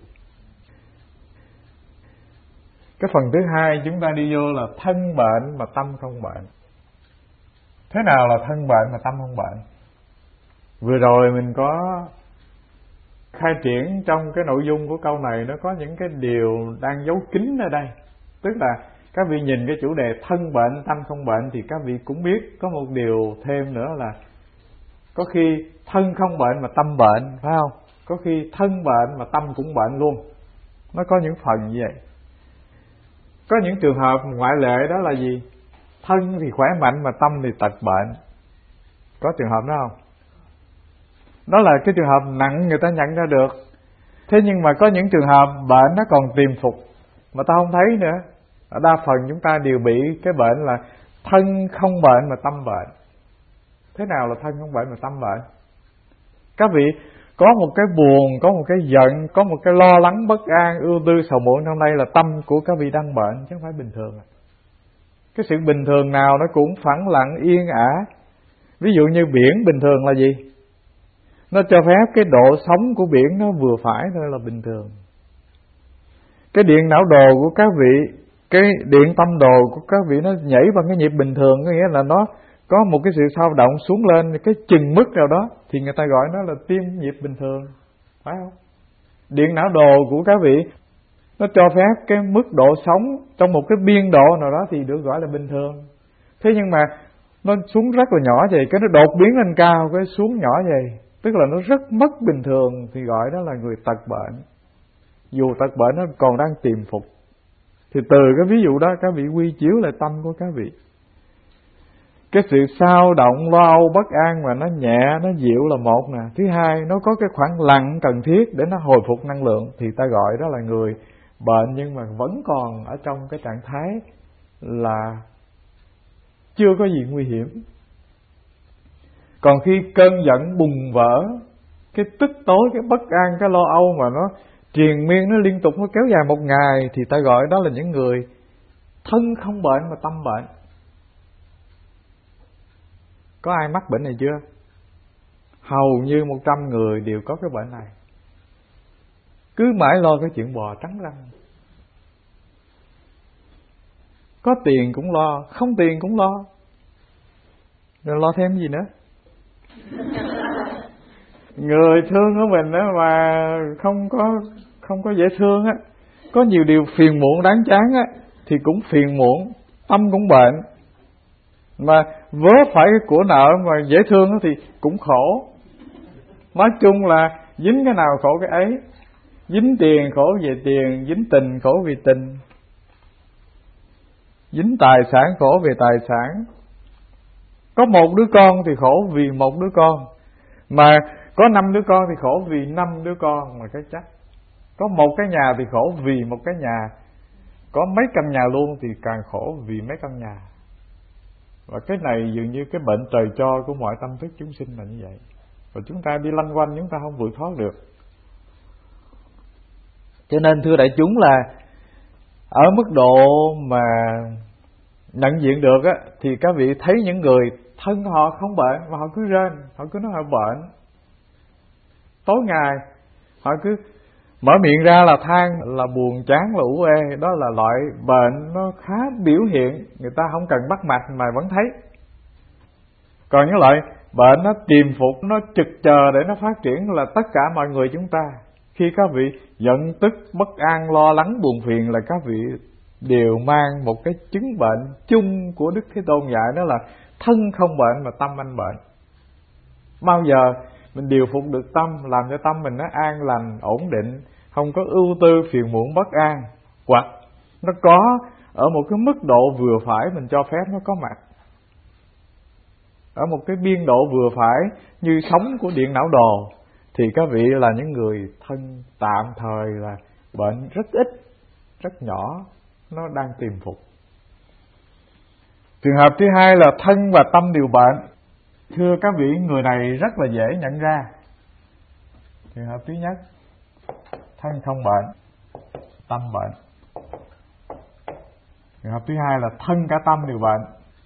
Cái phần thứ hai chúng ta đi vô là thân bệnh mà tâm không bệnh. Thế nào là thân bệnh mà tâm không bệnh? Vừa rồi mình có khai triển trong cái nội dung của câu này, nó có những cái điều đang giấu kín ở đây. Tức là các vị nhìn cái chủ đề thân bệnh, tâm không bệnh thì các vị cũng biết có một điều thêm nữa là có khi thân không bệnh mà tâm bệnh, phải không? Có khi thân bệnh mà tâm cũng bệnh luôn. Nó có những phần như vậy. Có những trường hợp ngoại lệ, đó là gì? Thân thì khỏe mạnh mà tâm thì tật bệnh. Có trường hợp đó không? Đó là cái trường hợp nặng người ta nhận ra được. Thế nhưng mà có những trường hợp bệnh nó còn tiềm phục mà ta không thấy nữa. Đa phần chúng ta đều bị cái bệnh là thân không bệnh mà tâm bệnh. Thế nào là thân không bệnh mà tâm bệnh? Các vị có một cái buồn, có một cái giận, có một cái lo lắng bất an, ưu tư sầu muộn trong đây là tâm của các vị đang bệnh chứ không phải bình thường. Cái sự bình thường nào nó cũng phẳng lặng yên ả. Ví dụ như biển bình thường là gì? Nó cho phép cái độ sóng của biển nó vừa phải thôi là bình thường. Cái điện não đồ của các vị, cái điện tâm đồ của các vị nó nhảy bằng cái nhịp bình thường, có nghĩa là nó có một cái sự sao động xuống lên cái chừng mức nào đó thì người ta gọi nó là tim nhịp bình thường, phải không? Điện não đồ của các vị nó cho phép cái mức độ sống trong một cái biên độ nào đó thì được gọi là bình thường. Thế nhưng mà nó xuống rất là nhỏ vậy, cái nó đột biến lên cao, cái xuống nhỏ vậy, tức là nó rất mất bình thường thì gọi đó là người tật bệnh. Dù tật bệnh nó còn đang tìm phục. Thì từ cái ví dụ đó các vị quy chiếu lại tâm của các vị. Cái sự sao động, lo âu, bất an mà nó nhẹ, nó dịu là một nè. Thứ hai, nó có cái khoảng lặng cần thiết để nó hồi phục năng lượng thì ta gọi đó là người bệnh nhưng mà vẫn còn ở trong cái trạng thái là chưa có gì nguy hiểm. Còn khi cơn giận bùng vỡ, cái tức tối, cái bất an, cái lo âu mà nó triền miên, nó liên tục, nó kéo dài một ngày thì ta gọi đó là những người thân không bệnh mà tâm bệnh. Có ai mắc bệnh này chưa? Hầu như 100 người đều có cái bệnh này. Cứ mãi lo cái chuyện bò trắng răng. Có tiền cũng lo, không tiền cũng lo. Rồi lo thêm gì nữa? Người thương của mình đó mà không có dễ thương á, có nhiều điều phiền muộn đáng chán á thì cũng phiền muộn, tâm cũng bệnh. Mà vớ phải cái của nợ mà dễ thương thì cũng khổ. Nói chung là dính cái nào khổ cái ấy. Dính tiền khổ về tiền, dính tình khổ vì tình, dính tài sản khổ về tài sản. Có một đứa con thì khổ vì một đứa con, mà có 5 đứa con thì khổ vì 5 đứa con mà cái chắc. Có một cái nhà thì khổ vì một cái nhà, có mấy căn nhà luôn thì càng khổ vì mấy căn nhà. Và cái này dường như cái bệnh trời cho của mọi tâm thức chúng sinh là như vậy. Và chúng ta đi lanh quanh chúng ta không vượt thoát được. Cho nên thưa đại chúng là ở mức độ mà nhận diện được á, thì các vị thấy những người thân họ không bệnh mà họ cứ rên, họ cứ nói họ bệnh. Tối ngày họ cứ mở miệng ra là than, là buồn chán, là ủ ê. Đó là loại bệnh nó khá biểu hiện, người ta không cần bắt mạch mà vẫn thấy. Còn những loại bệnh nó tiềm phục, nó trực chờ để nó phát triển là tất cả mọi người chúng ta. Khi các vị giận tức, bất an, lo lắng, buồn phiền là các vị đều mang một cái chứng bệnh chung của Đức Thế Tôn dạy, đó là thân không bệnh mà tâm anh bệnh. Bao giờ mình điều phục được tâm, làm cho tâm mình nó an lành, ổn định, không có ưu tư, phiền muộn, bất an, hoặc nó có ở một cái mức độ vừa phải mình cho phép nó có mặt, ở một cái biên độ vừa phải như sóng của điện não đồ, thì các vị là những người thân tạm thời là bệnh rất ít, rất nhỏ, nó đang tìm phục. Trường hợp thứ hai là thân và tâm đều bệnh. Thưa các vị, người này rất là dễ nhận ra. Trường hợp thứ nhất, thân không bệnh, tâm bệnh. Trường hợp thứ hai là thân cả tâm đều bệnh.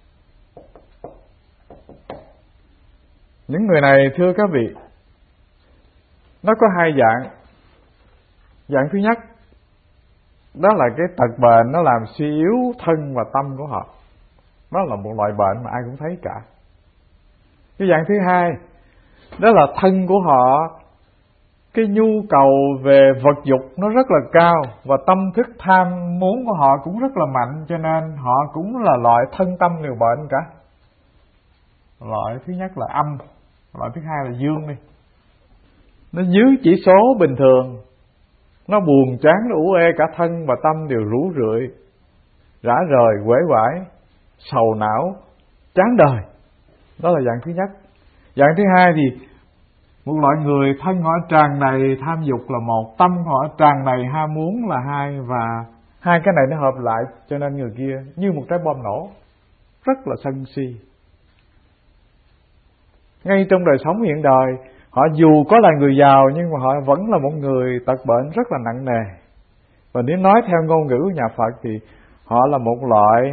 Những người này thưa các vị, nó có hai dạng. Dạng thứ nhất, đó là cái tật bệnh nó làm suy yếu thân và tâm của họ. Đó là một loại bệnh mà ai cũng thấy cả. Cái dạng thứ hai, đó là thân của họ, cái nhu cầu về vật dục nó rất là cao, và tâm thức tham muốn của họ cũng rất là mạnh, cho nên họ cũng là loại thân tâm đều bệnh cả. Loại thứ nhất là âm, loại thứ hai là dương đi. Nó dưới chỉ số bình thường, nó buồn chán, nó ủ ê, cả thân và tâm đều rũ rượi, rã rời, uể oải, sầu não, chán đời. Đó là dạng thứ nhất. Dạng thứ hai thì một loại người thân họ tràn đầy tham dục là một, tâm họ tràn đầy ham muốn là hai, và hai cái này nó hợp lại cho nên người kia như một trái bom nổ, rất là sân si. Ngay trong đời sống hiện đời, Họ dù có là người giàu nhưng mà họ vẫn là một người tật bệnh rất là nặng nề. Và nếu nói theo ngôn ngữ của nhà Phật thì họ là một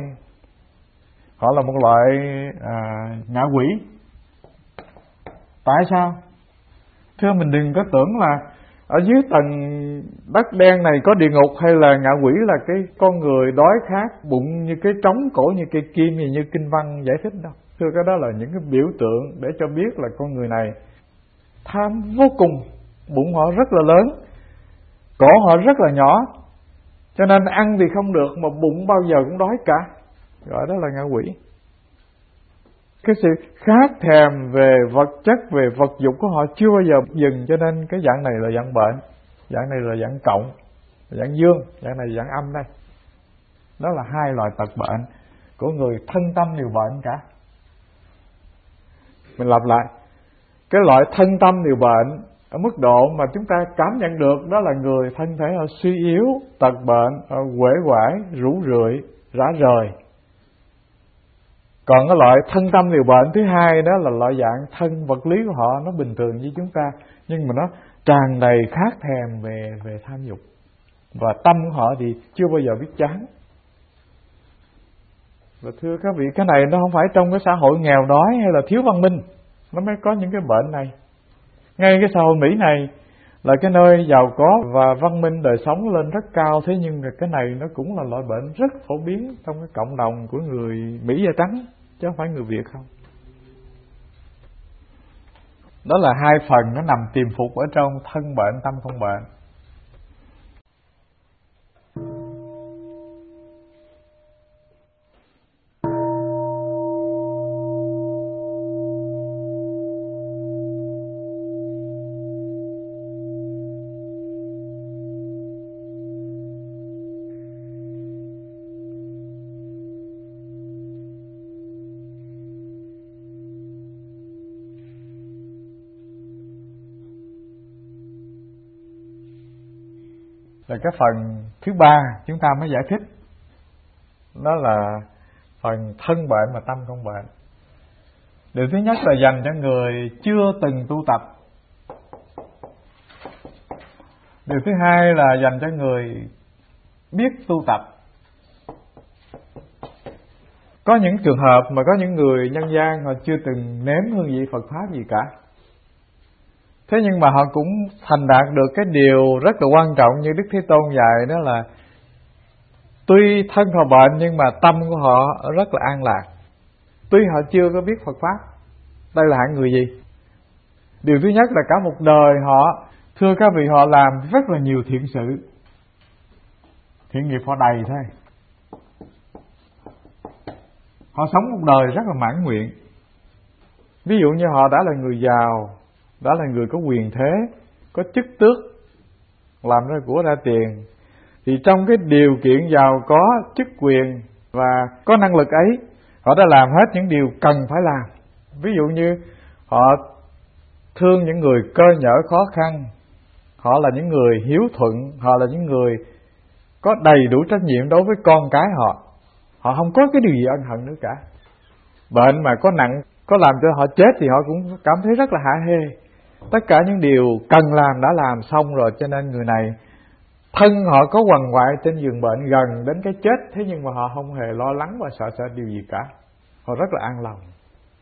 loại ngạ quỷ. Tại sao? Thưa, mình đừng có tưởng là ở dưới tầng đất đen này có địa ngục, hay là ngạ quỷ là cái con người đói khát, bụng như cái trống, cổ như cây kim, như kinh văn giải thích đâu. Thưa, cái đó là những cái biểu tượng để cho biết là con người này tham vô cùng, bụng họ rất là lớn, cổ họ rất là nhỏ, cho nên ăn thì không được mà bụng bao giờ cũng đói cả, gọi đó là ngạ quỷ. Cái sự khát thèm về vật chất, về vật dục của họ chưa bao giờ dừng, cho nên cái dạng này là dạng bệnh, dạng này là dạng cộng, dạng dương, dạng này là dạng âm đây. Đó là hai loại tật bệnh của người thân tâm đều bệnh cả. Mình lặp lại, cái loại thân tâm đều bệnh ở mức độ mà chúng ta cảm nhận được, đó là người thân thể họ suy yếu, tật bệnh, họ uể oải, rũ rượi, rã rời. Còn cái loại thân tâm điều bệnh thứ hai, đó là loại dạng thân vật lý của họ nó bình thường như chúng ta, nhưng mà nó tràn đầy khát thèm về tham dục, và tâm của họ thì chưa bao giờ biết chán. Và thưa các vị, cái này nó không phải trong cái xã hội nghèo đói hay là thiếu văn minh nó mới có những cái bệnh này. Ngay cái xã hội Mỹ này là cái nơi giàu có và văn minh đời sống lên rất cao, thế nhưng cái này nó cũng là loại bệnh rất phổ biến trong cái cộng đồng của người Mỹ da trắng, chứ không phải người Việt không. Đó là hai phần nó nằm tiềm phục ở trong thân bệnh, tâm không bệnh. Là cái phần thứ ba chúng ta mới giải thích, đó là phần thân bệnh và tâm không bệnh. Điều thứ nhất là dành cho người chưa từng tu tập. Điều thứ hai là dành cho người biết tu tập. Có những trường hợp mà có những người nhân gian họ chưa từng nếm hương vị Phật Pháp gì cả, thế nhưng mà họ cũng thành đạt được cái điều rất là quan trọng như Đức Thế Tôn dạy, đó là tuy thân họ bệnh nhưng mà tâm của họ rất là an lạc. Tuy họ chưa có biết Phật Pháp. Đây là hạng người gì? Điều thứ nhất là cả một đời họ, thưa các vị, họ làm rất là nhiều thiện sự, thiện nghiệp họ đầy thôi. Họ sống một đời rất là mãn nguyện. Ví dụ như họ đã là người giàu, đã là người có quyền thế, có chức tước, làm ra của ra tiền, thì trong cái điều kiện giàu có, chức quyền và có năng lực ấy, họ đã làm hết những điều cần phải làm. Ví dụ như họ thương những người cơ nhỡ khó khăn, họ là những người hiếu thuận, họ là những người có đầy đủ trách nhiệm đối với con cái họ. Họ không có cái điều gì ân hận nữa cả. Bệnh mà có nặng, có làm cho họ chết thì họ cũng cảm thấy rất là hả hê. Tất cả những điều cần làm đã làm xong rồi, cho nên người này thân họ có quằn quại trên giường bệnh gần đến cái chết, thế nhưng mà họ không hề lo lắng và sợ điều gì cả. Họ rất là an lòng.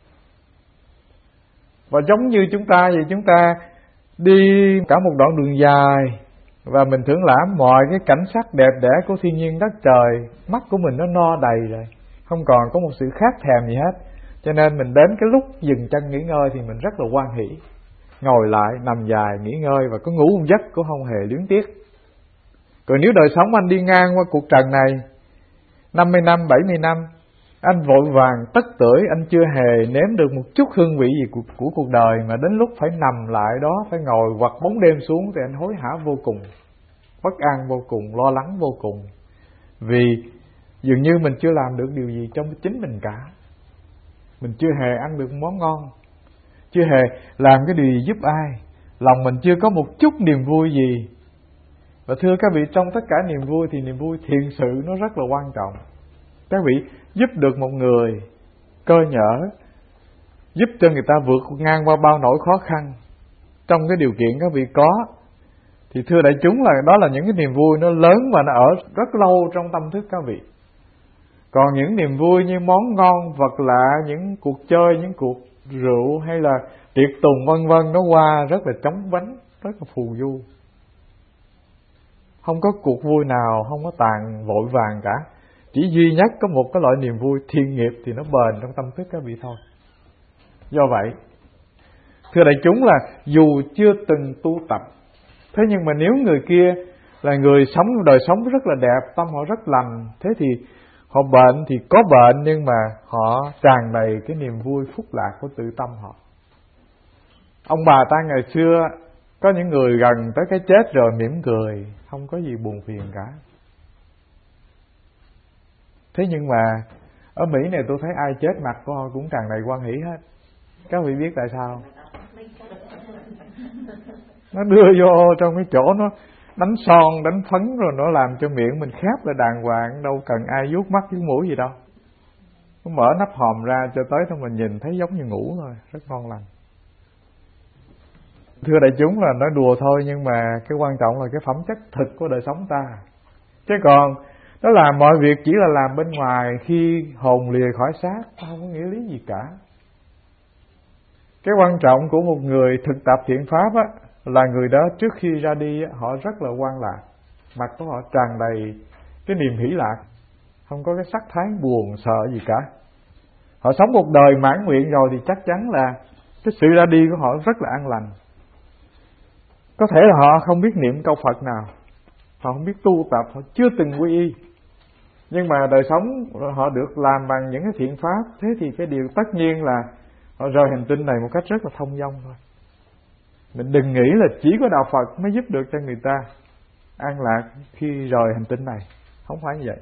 Và giống như chúng ta vậy, chúng ta đi cả một đoạn đường dài và mình thưởng lãm mọi cái cảnh sắc đẹp đẽ của thiên nhiên đất trời, mắt của mình nó no đầy rồi, không còn có một sự khát thèm gì hết. Cho nên mình đến cái lúc dừng chân nghỉ ngơi thì mình rất là hoan hỷ, ngồi lại nằm dài nghỉ ngơi, và có ngủ một giấc cũng không hề luyến tiếc. Còn nếu đời sống anh đi ngang qua cuộc trần này 50 năm, 70 năm, anh vội vàng tất tưởi, anh chưa hề nếm được một chút hương vị gì của cuộc đời, mà đến lúc phải nằm lại đó, phải ngồi quặt bóng đêm xuống thì anh hối hả vô cùng, bất an vô cùng, lo lắng vô cùng. Vì dường như mình chưa làm được điều gì trong chính mình cả. Mình chưa hề ăn được món ngon, chưa hề làm cái điều gì giúp ai, lòng mình chưa có một chút niềm vui gì. Và thưa các vị, trong tất cả niềm vui thì niềm vui thiện sự nó rất là quan trọng. Các vị giúp được một người cơ nhỡ, giúp cho người ta vượt ngang qua bao nỗi khó khăn, trong cái điều kiện các vị có. Thì thưa đại chúng là đó là những cái niềm vui nó lớn và nó ở rất lâu trong tâm thức các vị. Còn những niềm vui như món ngon, vật lạ, những cuộc chơi, những cuộc rượu hay là tiệc tùng vân vân, nó qua rất là chóng vánh, rất là phù du. Không có cuộc vui nào không có tàn vội vàng cả. Chỉ duy nhất có một cái loại niềm vui thiện nghiệp thì nó bền trong tâm thức các vị thôi. Do vậy, thưa đại chúng là dù chưa từng tu tập, thế nhưng mà nếu người kia là người sống đời sống rất là đẹp, tâm họ rất lành, thế thì họ bệnh thì có bệnh, nhưng mà họ tràn đầy cái niềm vui phúc lạc của tự tâm họ. Ông bà ta ngày xưa có những người gần tới cái chết rồi mỉm cười, không có gì buồn phiền cả. Thế nhưng mà ở Mỹ này tôi thấy ai chết mặt của họ cũng tràn đầy hoan hỷ hết. Các vị biết tại sao? Nó đưa vô trong cái chỗ nó đánh son, đánh phấn, rồi nó làm cho miệng mình khép lại đàng hoàng, đâu cần ai vuốt mắt vuốt mũi gì đâu. Nó mở nắp hòm ra cho tới thôi mình nhìn thấy giống như ngủ thôi, rất ngon lành. Thưa đại chúng là nói đùa thôi, nhưng mà cái quan trọng là cái phẩm chất thực của đời sống ta. Chứ còn nó làm mọi việc chỉ là làm bên ngoài, khi hồn lìa khỏi xác không có nghĩa lý gì cả. Cái quan trọng của một người thực tập thiện pháp á, là người đó trước khi ra đi á, họ rất là hoan lạc, mặt của họ tràn đầy cái niềm hỷ lạc, không có cái sắc thái buồn sợ gì cả. Họ sống một đời mãn nguyện rồi thì chắc chắn là cái sự ra đi của họ rất là an lành. Có thể là họ không biết niệm câu Phật nào, họ không biết tu tập, họ chưa từng quy y, nhưng mà đời sống họ được làm bằng những cái thiện pháp. Thế thì cái điều tất nhiên là họ rời hành tinh này một cách rất là thông dong thôi. Mình đừng nghĩ là chỉ có đạo Phật mới giúp được cho người ta an lạc khi rời hành tinh này, không phải như vậy.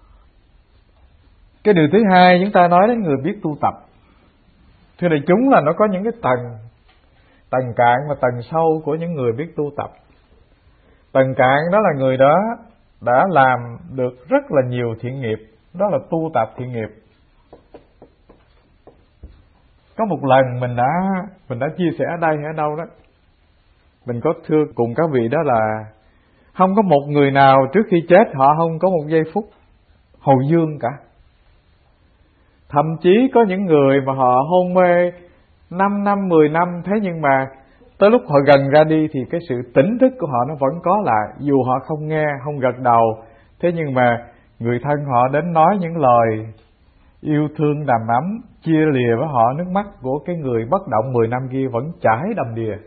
Cái điều thứ hai chúng ta nói đến người biết tu tập. Thưa đại chúng là nó có những cái tầng cạn và tầng sâu của những người biết tu tập. Tầng cạn đó là người đó đã làm được rất là nhiều thiện nghiệp, đó là tu tập thiện nghiệp. Có một lần mình đã chia sẻ ở đây hay ở đâu đó, mình có thưa cùng các vị đó là không có một người nào trước khi chết họ không có một giây phút hồi dương cả. Thậm chí có những người mà họ hôn mê 5 năm, 10 năm, thế nhưng mà tới lúc họ gần ra đi thì cái sự tỉnh thức của họ nó vẫn có lại, dù họ không nghe, không gật đầu. Thế nhưng mà người thân họ đến nói những lời yêu thương đầm ấm, chia lìa với họ, nước mắt của cái người bất động 10 năm kia vẫn chảy đầm đìa.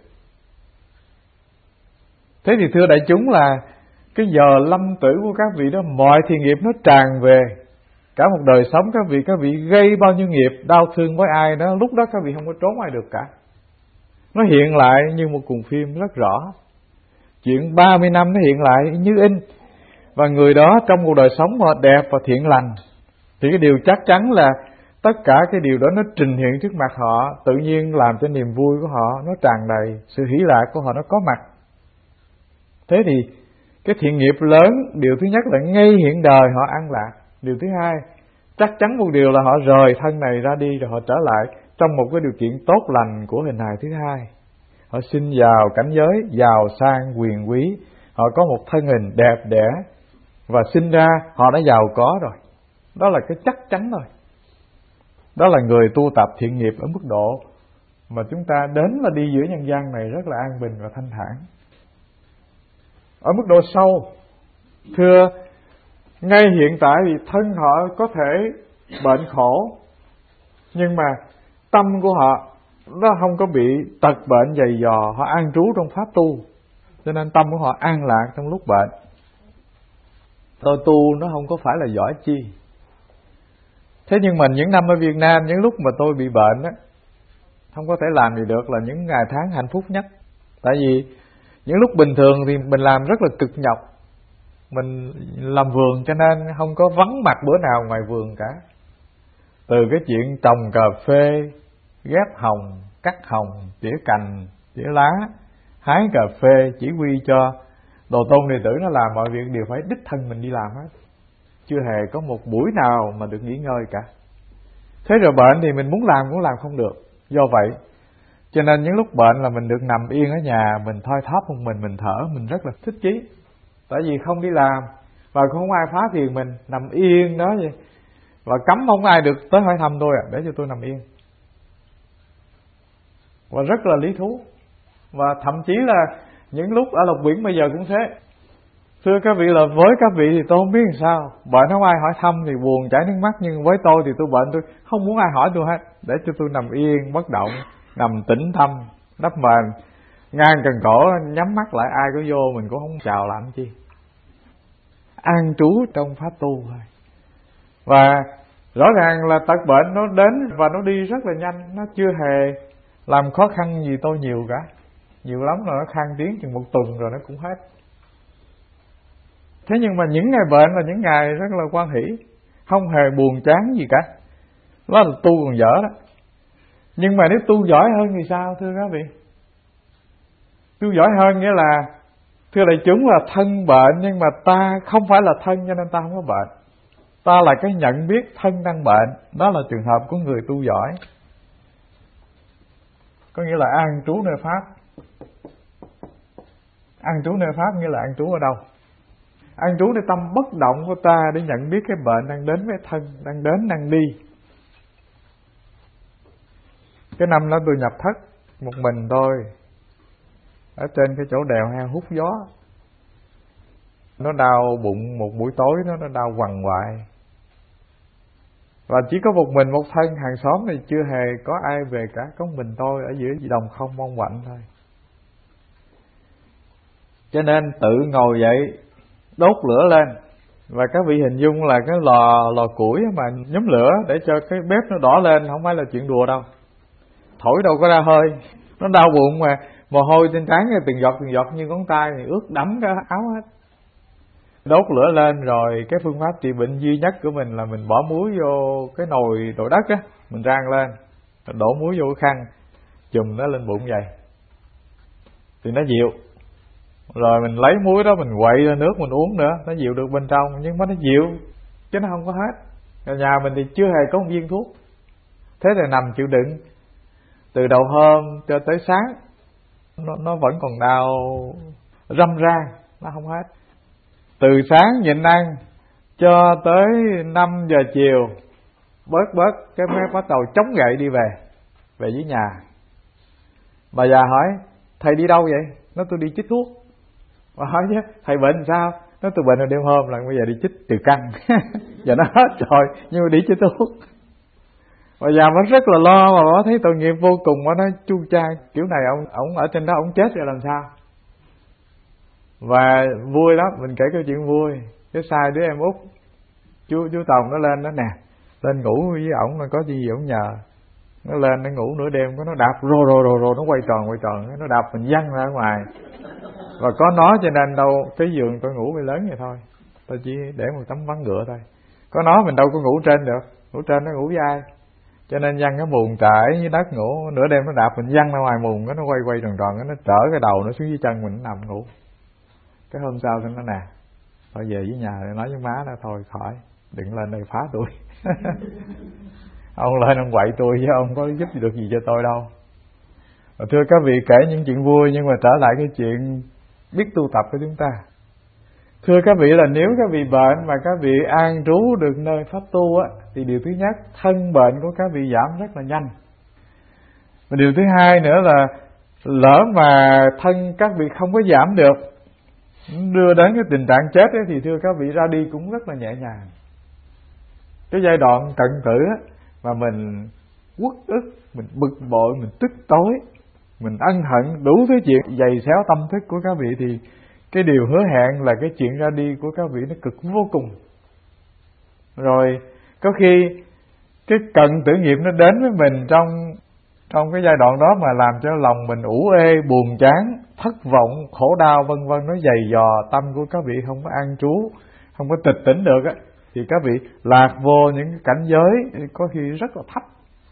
Thế thì thưa đại chúng là cái giờ lâm tử của các vị đó, mọi thiện nghiệp nó tràn về. Cả một đời sống các vị gây bao nhiêu nghiệp đau thương với ai đó, lúc đó các vị không có trốn ai được cả. Nó hiện lại như một cuộn phim rất rõ. Chuyện 30 năm nó hiện lại như in. Và người đó trong một đời sống họ đẹp và thiện lành, thì cái điều chắc chắn là tất cả cái điều đó nó trình hiện trước mặt họ, tự nhiên làm cho niềm vui của họ nó tràn đầy, sự hỷ lạc của họ nó có mặt. Thế thì cái thiện nghiệp lớn, điều thứ nhất là ngay hiện đời họ an lạc. Điều thứ hai, chắc chắn một điều là họ rời thân này ra đi rồi họ trở lại trong một cái điều kiện tốt lành của hình hài thứ hai. Họ sinh vào cảnh giới giàu sang quyền quý, họ có một thân hình đẹp đẽ và sinh ra họ đã giàu có rồi. Đó là cái chắc chắn rồi. Đó là người tu tập thiện nghiệp ở mức độ mà chúng ta đến là đi giữa nhân gian này rất là an bình và thanh thản. Ở mức độ sâu, thưa, ngay hiện tại thì thân họ có thể bệnh khổ, nhưng mà tâm của họ nó không có bị tật bệnh dày dò, họ an trú trong pháp tu, cho nên tâm của họ an lạc trong lúc bệnh. Tôi tu nó không có phải là giỏi chi. Thế nhưng mà những năm ở Việt Nam, những lúc mà tôi bị bệnh á, không có thể làm gì được là những ngày tháng hạnh phúc nhất. Tại vì những lúc bình thường thì mình làm rất là cực nhọc, mình làm vườn cho nên không có vắng mặt bữa nào ngoài vườn cả. Từ cái chuyện trồng cà phê, ghép hồng, cắt hồng, tỉa cành, tỉa lá, hái cà phê, chỉ huy cho đồ tôn đệ tử nó làm mọi việc đều phải đích thân mình đi làm hết. Chưa hề có một buổi nào mà được nghỉ ngơi cả. Thế rồi bệnh thì mình muốn làm cũng làm không được. Do vậy Cho nên những lúc bệnh là mình được nằm yên ở nhà, mình thoi thóp một mình thở, mình rất là thích chí. Tại vì không đi làm và không ai phá phiền mình, nằm yên đó vậy. Và cấm không ai được tới hỏi thăm tôi để cho tôi nằm yên. Và rất là lý thú. Và thậm chí là những lúc ở Lộc Biển bây giờ cũng thế. Thưa các vị là với các vị thì tôi không biết làm sao, bệnh không ai hỏi thăm thì buồn chảy nước mắt. Nhưng với tôi thì tôi bệnh, tôi không muốn ai hỏi tôi hết, để cho tôi nằm yên bất động, nằm tĩnh tâm, đắp mền, ngang cần cổ, nhắm mắt lại, ai có vô mình cũng không chào làm chi. An trú trong pháp tu thôi. Và rõ ràng là tật bệnh nó đến và nó đi rất là nhanh, nó chưa hề làm khó khăn gì tôi nhiều cả. Nhiều lắm là nó khang tiếng chừng 1 tuần rồi nó cũng hết. Thế nhưng mà những ngày bệnh là những ngày rất là hoan hỷ, không hề buồn chán gì cả. Đó là tu còn dở đó. Nhưng mà nếu tu giỏi hơn thì sao thưa các vị? Tu giỏi hơn nghĩa là, thưa đại chúng, là thân bệnh nhưng mà ta không phải là thân cho nên ta không có bệnh. Ta là cái nhận biết thân đang bệnh. Đó là trường hợp của người tu giỏi. Có nghĩa là an trú nơi Pháp. An trú nơi Pháp nghĩa là an trú ở đâu? An trú nơi tâm bất động của ta để nhận biết cái bệnh đang đến với thân, đang đến, đang đi. Cái năm đó tôi nhập thất một mình tôi ở trên cái chỗ đèo heo hút gió. Nó đau bụng một buổi tối, nó đau quằn quại. Và chỉ có một mình một thân, hàng xóm thì chưa hề có ai về cả, có mình tôi ở giữa đồng không mong quạnh thôi. Cho nên tự ngồi dậy, đốt lửa lên. Và các vị hình dung là cái lò củi mà nhóm lửa để cho cái bếp nó đỏ lên, không phải là chuyện đùa đâu. Thổi đâu có ra hơi. Nó đau bụng mà mồ hôi trên trán từng giọt như ngón tay thì ướt đẫm cả áo hết. Đốt lửa lên rồi cái phương pháp trị bệnh duy nhất của mình là mình bỏ muối vô cái nồi đất á, mình rang lên, đổ muối vô cái khăn, chùm nó lên bụng vậy thì nó dịu. Rồi mình lấy muối đó mình quậy ra nước mình uống nữa, nó dịu được bên trong, nhưng mà nó dịu chứ nó không có hết. Ở nhà mình thì chưa hề có một viên thuốc. Thế thì nằm chịu đựng từ đầu hôm cho tới sáng, nó vẫn còn đau râm ran, nó không hết. Từ sáng nhịn ăn cho tới 5 giờ chiều, bớt cái mới bắt đầu chống gậy đi về dưới nhà. Bà già hỏi thầy đi đâu vậy? Nó tôi đi chích thuốc. Bà hỏi chứ thầy bệnh sao? Nó tôi bệnh ở đêm hôm, là bây giờ đi chích từ căn. Giờ nó hết rồi nhưng mà đi chích thuốc. Bà già vẫn rất là lo, mà bà thấy tội nghiệp vô cùng. Bà nói chu cha, kiểu này ông ở trên đó ông chết rồi làm sao? Và vui lắm, mình kể câu chuyện vui. Cái sai đứa em út, chú Tòng nó lên đó nè, lên ngủ với ổng, có gì ổng nhờ. Nó lên nó ngủ nửa đêm, nó đạp rồ nó quay tròn, nó đạp mình văng ra ngoài. Và có nó cho nên đâu cái giường tôi ngủ bị lớn vậy thôi, tôi chỉ để một tấm ván ngựa thôi. Có nó mình đâu có ngủ trên được, ngủ trên nó ngủ với ai. Cho nên văng cái mùng trải dưới đất ngủ, nửa đêm nó đạp mình văng ra ngoài mùng, nó quay tròn, nó trở cái đầu nó xuống dưới chân mình, nó nằm ngủ. Cái hôm sau thì nó nè, thôi về với nhà nói với má nó thôi khỏi, đừng lên đây phá tôi. Ông lên ông quậy tôi chứ ông có giúp được gì cho tôi đâu. Và thưa các vị, kể những chuyện vui nhưng mà trở lại cái chuyện biết tu tập của chúng ta. Thưa các vị là nếu các vị bệnh mà các vị an trú được nơi pháp tu á, thì điều thứ nhất, thân bệnh của các vị giảm rất là nhanh. Và điều thứ hai nữa là lỡ mà thân các vị không có giảm được, đưa đến cái tình trạng chết ấy, thì thưa các vị ra đi cũng rất là nhẹ nhàng. Cái giai đoạn cận tử á, mà mình uất ức, mình bực bội, mình tức tối, mình ân hận đủ thứ chuyện dày xéo tâm thức của các vị, thì cái điều hứa hẹn là cái chuyện ra đi của các vị nó cực vô cùng. Rồi có khi cái cận tử nghiệp nó đến với mình trong cái giai đoạn đó mà làm cho lòng mình ủ ê, buồn chán, thất vọng, khổ đau vân vân, nó dày dò tâm của các vị, không có an trú, không có tịch tỉnh được á, thì các vị lạc vô những cái cảnh giới có khi rất là thấp.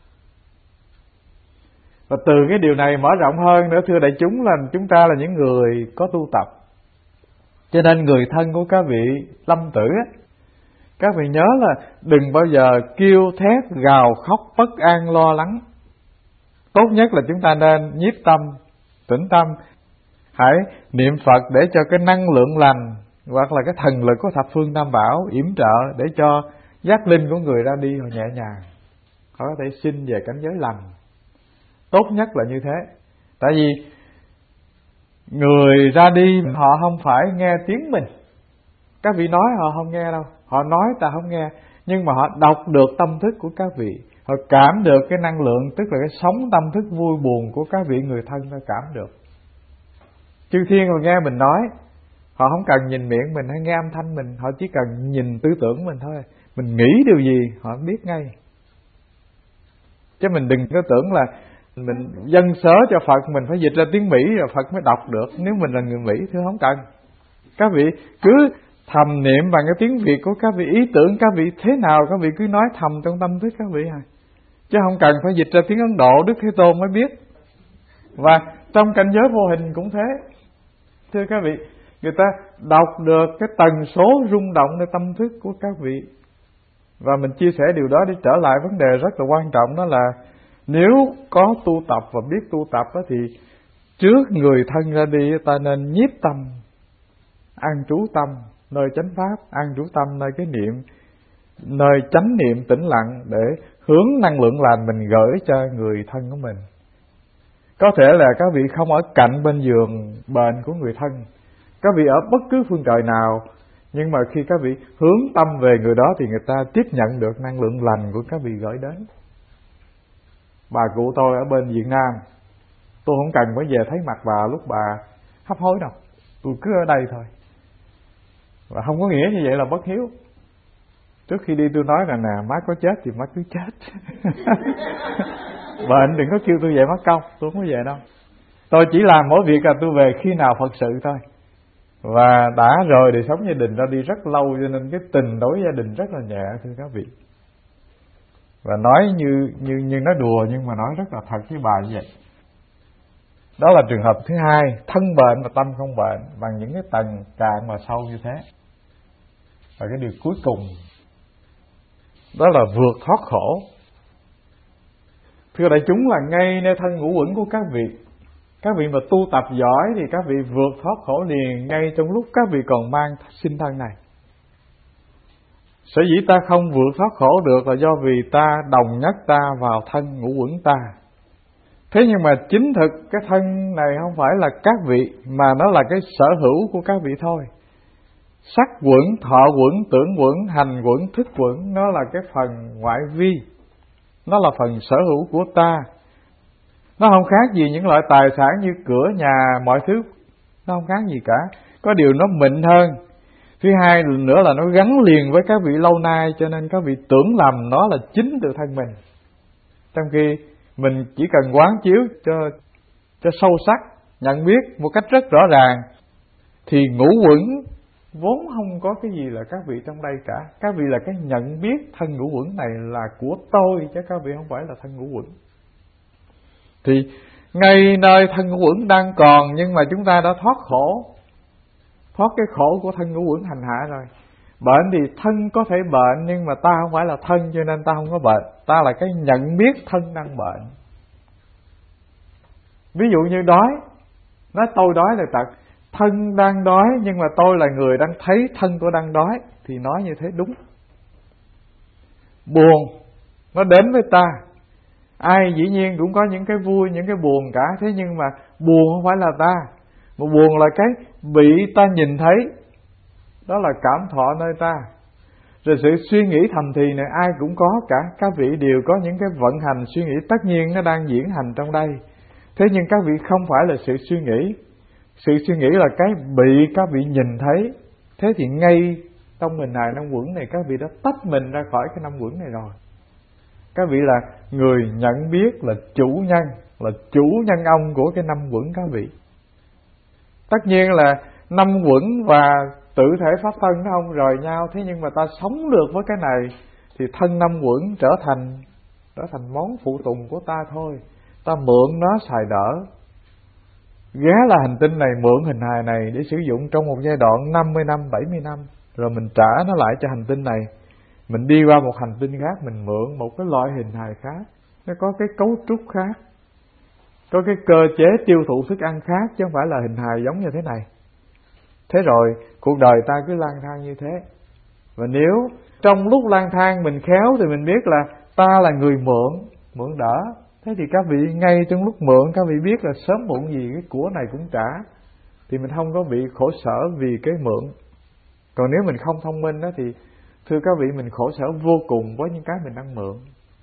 Và từ cái điều này mở rộng hơn nữa, thưa đại chúng, là chúng ta là những người có tu tập. Cho nên người thân của các vị lâm tử á, các vị nhớ là đừng bao giờ kêu thét, gào khóc, bất an, lo lắng. Tốt nhất là chúng ta nên nhiếp tâm, tĩnh tâm, hãy niệm Phật để cho cái năng lượng lành hoặc là cái thần lực của thập phương Tam Bảo yểm trợ, để cho giác linh của người ra đi họ nhẹ nhàng, họ có thể sinh về cảnh giới lành. Tốt nhất là như thế. Tại vì người ra đi họ không phải nghe tiếng mình. Các vị nói họ không nghe đâu, họ nói ta không nghe, nhưng mà họ đọc được tâm thức của các vị, họ cảm được cái năng lượng, tức là cái sóng tâm thức vui buồn của các vị người thân, họ cảm được. Chư thiên họ nghe mình nói, họ không cần nhìn miệng mình hay nghe âm thanh mình, họ chỉ cần nhìn tư tưởng mình thôi. Mình nghĩ điều gì họ biết ngay. Chứ mình đừng có tưởng là mình dâng sớ cho Phật, mình phải dịch ra tiếng Mỹ rồi Phật mới đọc được. Nếu mình là người Mỹ thì không cần. Các vị cứ thầm niệm bằng cái tiếng Việt của các vị, ý tưởng các vị thế nào các vị cứ nói thầm trong tâm thức các vị à. Chứ không cần phải dịch ra tiếng Ấn Độ, Đức Thế Tôn mới biết. Và trong cảnh giới vô hình cũng thế. Thưa các vị, người ta đọc được cái tần số rung độngในtâm thức của các vị. Và mình chia sẻ điều đó để trở lại vấn đề rất là quan trọng, đó là nếu có tu tập và biết tu tập đó, thì trước người thân ra đi ta nên nhiếp tâm, an trú tâm nơi chánh pháp, an trú tâm nơi cái niệm, nơi chánh niệm tĩnh lặng, để hướng năng lượng lành mình gửi cho người thân của mình. Có thể là các vị không ở cạnh bên giường bệnh của người thân, các vị ở bất cứ phương trời nào, nhưng mà khi các vị hướng tâm về người đó thì người ta tiếp nhận được năng lượng lành của các vị gửi đến. Bà cụ tôi ở bên Việt Nam, tôi không cần phải về thấy mặt bà lúc bà hấp hối đâu, tôi cứ ở đây thôi. Và không có nghĩa như vậy là bất hiếu. Trước khi đi tôi nói rằng nè, má có chết thì má cứ chết. Bệnh đừng có kêu tôi về mất công, tôi không có về đâu. Tôi chỉ làm mỗi việc là tôi về khi nào Phật sự thôi. Và đã rồi đời sống gia đình ra đi rất lâu, cho nên cái tình đối gia đình rất là nhẹ, thưa các vị. Và nói như nói đùa nhưng mà nói rất là thật với bà như vậy. Đó là trường hợp thứ hai, thân bệnh và tâm không bệnh, bằng những cái tầng cạn và sâu như thế. Và cái điều cuối cùng đó là vượt thoát khổ. Thưa đại chúng, là ngay nơi thân ngũ uẩn của các vị, các vị mà tu tập giỏi thì các vị vượt thoát khổ liền ngay trong lúc các vị còn mang sinh thân này. Sở dĩ ta không vượt thoát khổ được là do vì ta đồng nhất ta vào thân ngũ uẩn ta. Thế nhưng mà chính thực cái thân này không phải là các vị, mà nó là cái sở hữu của các vị thôi. Sắc quẩn, thọ quẩn, tưởng quẩn, hành quẩn, thức quẩn, nó là cái phần ngoại vi, nó là phần sở hữu của ta. Nó không khác gì những loại tài sản như cửa, nhà, mọi thứ. Nó không khác gì cả. Có điều nó mịn hơn. Thứ hai nữa là nó gắn liền với các vị lâu nay, cho nên các vị tưởng lầm nó là chính từ thân mình. Trong khi mình chỉ cần quán chiếu cho sâu sắc, nhận biết một cách rất rõ ràng, thì ngũ uẩn vốn không có cái gì là các vị trong đây cả. Các vị là cái nhận biết thân ngũ uẩn này là của tôi, chứ các vị không phải là thân ngũ uẩn. Thì ngay nơi thân ngũ uẩn đang còn, nhưng mà chúng ta đã thoát khổ, thoát cái khổ của thân ngũ uẩn hành hạ rồi. Bệnh thì thân có thể bệnh, nhưng mà ta không phải là thân, cho nên ta không có bệnh. Ta là cái nhận biết thân đang bệnh. Ví dụ như đói, nói tôi đói là tật. Thân đang đói, nhưng mà tôi là người đang thấy thân tôi đang đói, thì nói như thế đúng. Buồn, nó đến với ta. Ai dĩ nhiên cũng có những cái vui, những cái buồn cả. Thế nhưng mà buồn không phải là ta, mà buồn là cái bị ta nhìn thấy. Đó là cảm thọ nơi ta. Rồi sự suy nghĩ thầm thì này ai cũng có cả. Các vị đều có những cái vận hành suy nghĩ, tất nhiên nó đang diễn hành trong đây. Thế nhưng các vị không phải là sự suy nghĩ. Sự suy nghĩ là cái bị các vị nhìn thấy. Thế thì ngay trong mình này, năm quẩn này, các vị đã tách mình ra khỏi cái năm quẩn này rồi. Các vị là người nhận biết, là chủ nhân, là chủ nhân ông của cái năm quẩn các vị. Tất nhiên là năm quẩn và tự thể pháp thân nó không rời nhau. Thế nhưng mà ta sống được với cái này thì thân năm quẩn trở thành món phụ tùng của ta thôi. Ta mượn nó xài đỡ. Ghé là hành tinh này, mượn hình hài này để sử dụng trong một giai đoạn 50 năm, 70 năm. Rồi mình trả nó lại cho hành tinh này. Mình đi qua một hành tinh khác, mình mượn một cái loại hình hài khác, nó có cái cấu trúc khác. có cái cơ chế tiêu thụ thức ăn khác, chứ không phải là hình hài giống như thế này. Thế rồi cuộc đời ta cứ lang thang như thế. Và nếu trong lúc lang thang mình khéo thì mình biết là ta là người mượn đỡ. Thế thì các vị ngay trong lúc mượn, các vị biết là sớm muộn gì cái của này cũng trả, thì mình không có bị khổ sở vì cái mượn. Còn nếu mình không thông minh đó thì thưa các vị, mình khổ sở vô cùng với những cái mình đang mượn.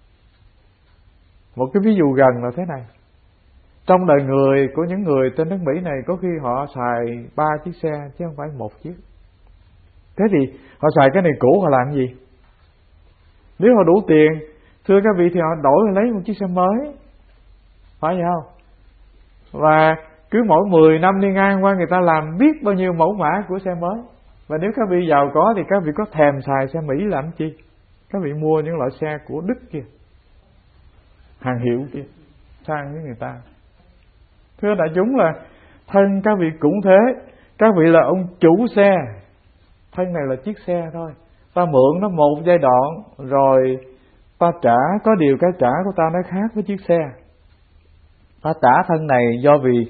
Một cái ví dụ gần là thế này. Trong đời người của những người trên nước Mỹ này, có khi họ xài 3 chiếc xe chứ không phải 1 chiếc. Thế thì họ xài cái này cũ họ làm gì? Nếu họ đủ tiền, thưa các vị, thì họ đổi lấy một chiếc xe mới, phải vậy không? Và cứ mỗi 10 năm đi ngang qua, người ta làm biết bao nhiêu mẫu mã của xe mới. Và nếu các vị giàu có thì các vị có thèm xài xe Mỹ làm chi? Các vị mua những loại xe của Đức kia, hàng hiệu kia, sang với người ta. Thưa đại chúng là thân các vị cũng thế. Các vị là ông chủ xe, thân này là chiếc xe thôi. Ta mượn nó một giai đoạn, rồi ta trả, có điều cái trả của ta nó khác với chiếc xe. Ta trả thân này do vì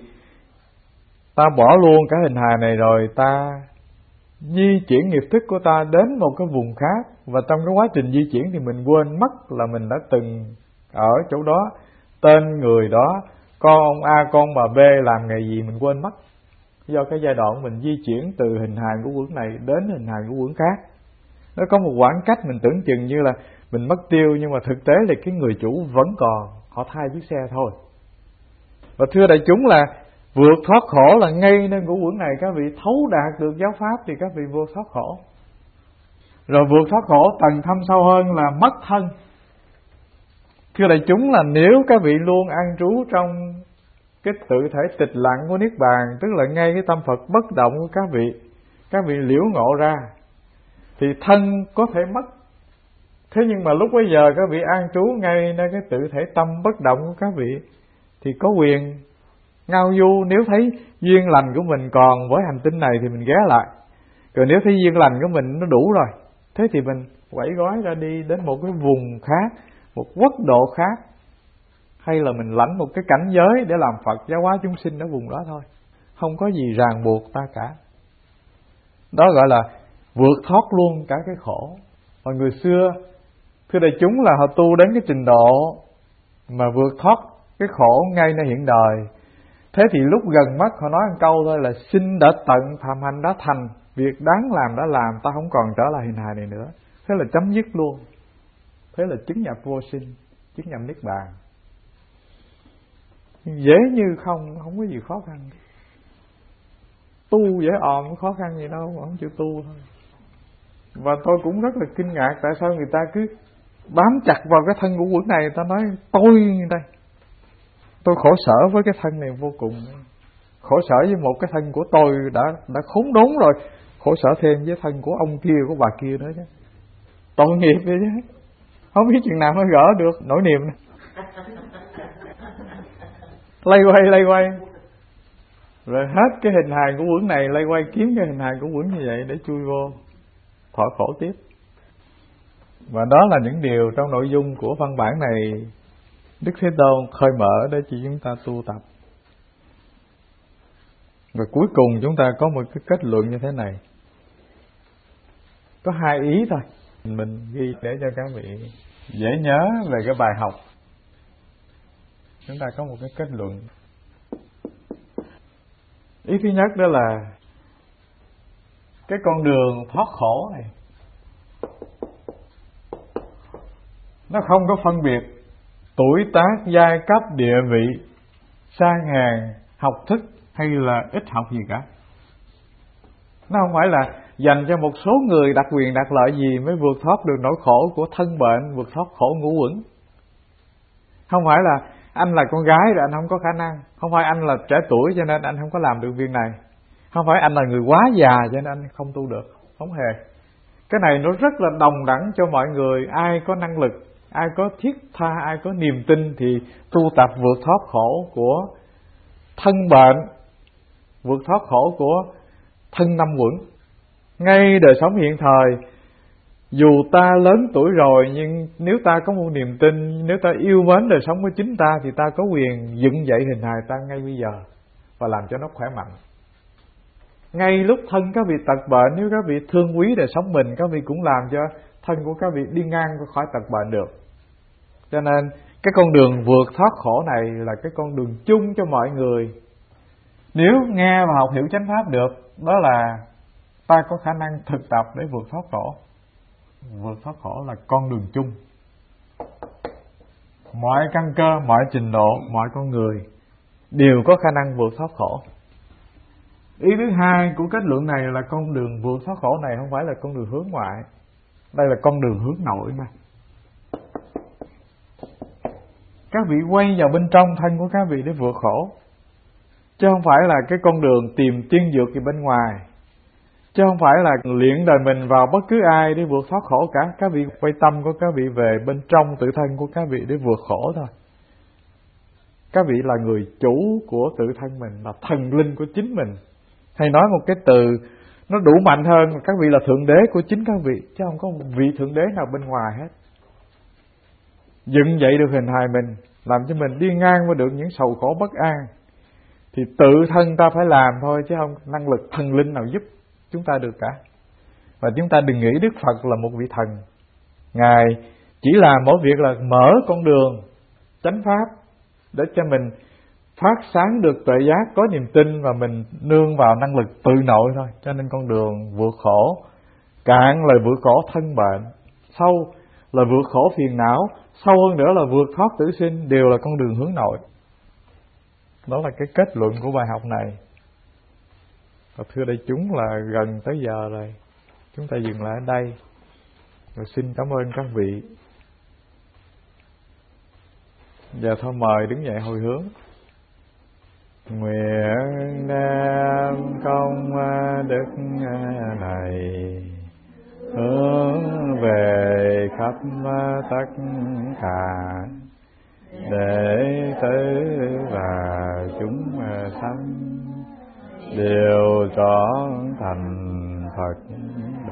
ta bỏ luôn cả hình hài này, rồi ta di chuyển nghiệp thức của ta đến một cái vùng khác. Và trong cái quá trình di chuyển thì mình quên mất là mình đã từng ở chỗ đó, tên người đó, con ông A, con bà B làm nghề gì mình quên mất. Do cái giai đoạn mình di chuyển từ hình hài của quẩn này đến hình hài của quẩn khác, nó có một khoảng cách mình tưởng chừng như là mình mất tiêu, nhưng mà thực tế là cái người chủ vẫn còn, họ thay chiếc xe thôi. Và thưa đại chúng là vượt thoát khổ là ngay nơi ngũ uẩn này, các vị thấu đạt được giáo pháp thì các vị vượt thoát khổ. Rồi vượt thoát khổ tầng thâm sâu hơn là mất thân. Thưa đại chúng là nếu các vị luôn an trú trong cái tự thể tịch lặng của Niết Bàn, tức là ngay cái tâm Phật bất động của các vị liễu ngộ ra, thì thân có thể mất. Thế nhưng mà lúc bấy giờ các vị an trú ngay nơi cái tự thể tâm bất động của các vị, thì có quyền ngao du. Nếu thấy duyên lành của mình còn với hành tinh này thì mình ghé lại. Rồi nếu thấy duyên lành của mình nó đủ rồi, thế thì mình quẩy gói ra đi đến một cái vùng khác, một quốc độ khác, hay là mình lãnh một cái cảnh giới để làm Phật giáo hóa chúng sinh ở vùng đó thôi. Không có gì ràng buộc ta cả. Đó gọi là vượt thoát luôn cả cái khổ. Và người xưa, thưa đại chúng, là họ tu đến cái trình độ mà vượt thoát cái khổ ngay nơi hiện đời. Thế thì lúc gần mất họ nói một câu thôi là sinh đã tận, phạm hành đã thành, việc đáng làm đã làm, ta không còn trở lại hình hài này nữa. Thế là chấm dứt luôn. Thế là chứng nhập vô sinh, chứng nhập Niết Bàn. Dễ như không có gì khó khăn. Tu dễ òm, khó khăn gì đâu, mà không chịu tu thôi. Và tôi cũng rất là kinh ngạc tại sao người ta cứ bám chặt vào cái thân của quẩn này. Người ta nói tôi như đây, tôi khổ sở với cái thân này vô cùng. Khổ sở với một cái thân của tôi đã khốn đốn rồi, khổ sở thêm với thân của ông kia, của bà kia nữa chứ. Tội nghiệp vậy chứ. Không biết chừng nào mới gỡ được nỗi niềm này. Lay quay rồi hết cái hình hài của quẩn này, lay quay kiếm cái hình hài của quẩn như vậy để chui vô thọ khổ tiếp. Và đó là những điều trong nội dung của văn bản này Đức Thế Tôn khơi mở để cho chúng ta tu tập. Và cuối cùng chúng ta có một cái kết luận như thế này. Có 2 ý thôi, mình ghi để cho các vị dễ nhớ về cái bài học. Chúng ta có một cái kết luận. Ý thứ nhất đó là cái con đường thoát khổ này nó không có phân biệt tuổi tác, giai cấp, địa vị, sang hèn, học thức hay là ít học gì cả. Nó không phải là dành cho một số người đặc quyền đặc lợi gì mới vượt thoát được nỗi khổ của thân bệnh, vượt thoát khổ ngũ uẩn. Không phải là anh là con gái rồi anh không có khả năng, không phải anh là trẻ tuổi cho nên anh không có làm được việc này, không phải anh là người quá già cho nên anh không tu được. Không hề. Cái này nó rất là đồng đẳng cho mọi người. Ai có năng lực, ai có thiết tha, ai có niềm tin thì tu tập vượt thoát khổ của thân bệnh, vượt thoát khổ của thân năm uẩn. Ngay đời sống hiện thời, Dù ta lớn tuổi rồi, nhưng nếu ta có một niềm tin, nếu ta yêu mến đời sống của chính ta, thì ta có quyền dựng dậy hình hài ta ngay bây giờ và làm cho nó khỏe mạnh. Ngay lúc thân các vị tật bệnh, nếu các vị thương quý đời sống mình, các vị cũng làm cho thân của các vị đi ngang khỏi tật bệnh được. Cho nên cái con đường vượt thoát khổ này là cái con đường chung cho mọi người. Nếu nghe và học hiểu chánh pháp được, đó là ta có khả năng thực tập để vượt thoát khổ. Vượt thoát khổ là con đường chung. Mọi căn cơ, mọi trình độ, mọi con người đều có khả năng vượt thoát khổ. Ý thứ hai của kết luận này là con đường vượt thoát khổ này không phải là con đường hướng ngoại. Đây là con đường hướng nội mà. Các vị quay vào bên trong thân của các vị để vượt khổ, chứ không phải là cái con đường tìm tiên dược gì bên ngoài, chứ không phải là luyện đời mình vào bất cứ ai để vượt thoát khổ cả. Các vị quay tâm của các vị về bên trong tự thân của các vị để vượt khổ thôi. Các vị là người chủ của tự thân mình, là thần linh của chính mình. Hay nói một cái từ nó đủ mạnh hơn, các vị là thượng đế của chính các vị, chứ không có một vị thượng đế nào bên ngoài hết. Dựng dậy được hình hài mình, làm cho mình đi ngang qua được những sầu khổ bất an, thì tự thân ta phải làm thôi, chứ không năng lực thần linh nào giúp chúng ta được cả. Và chúng ta đừng nghĩ Đức Phật là một vị thần. Ngài chỉ làm mỗi việc là mở con đường chánh pháp để cho mình phát sáng được tuệ giác, có niềm tin, và mình nương vào năng lực tự nội thôi. Cho nên con đường vượt khổ, cạn là vượt khổ thân bệnh, sâu là vượt khổ phiền não, sâu hơn nữa là vượt thoát tử sinh, đều là con đường hướng nội. Đó là cái kết luận của bài học này. Và thưa đại chúng, là gần tới giờ rồi, chúng ta dừng lại ở đây. Rồi xin cảm ơn các vị. Giờ thôi mời đứng dậy hồi hướng. Nguyện đem công đức này hướng về khắp tất cả đệ tử và chúng sanh đều trọn thành Phật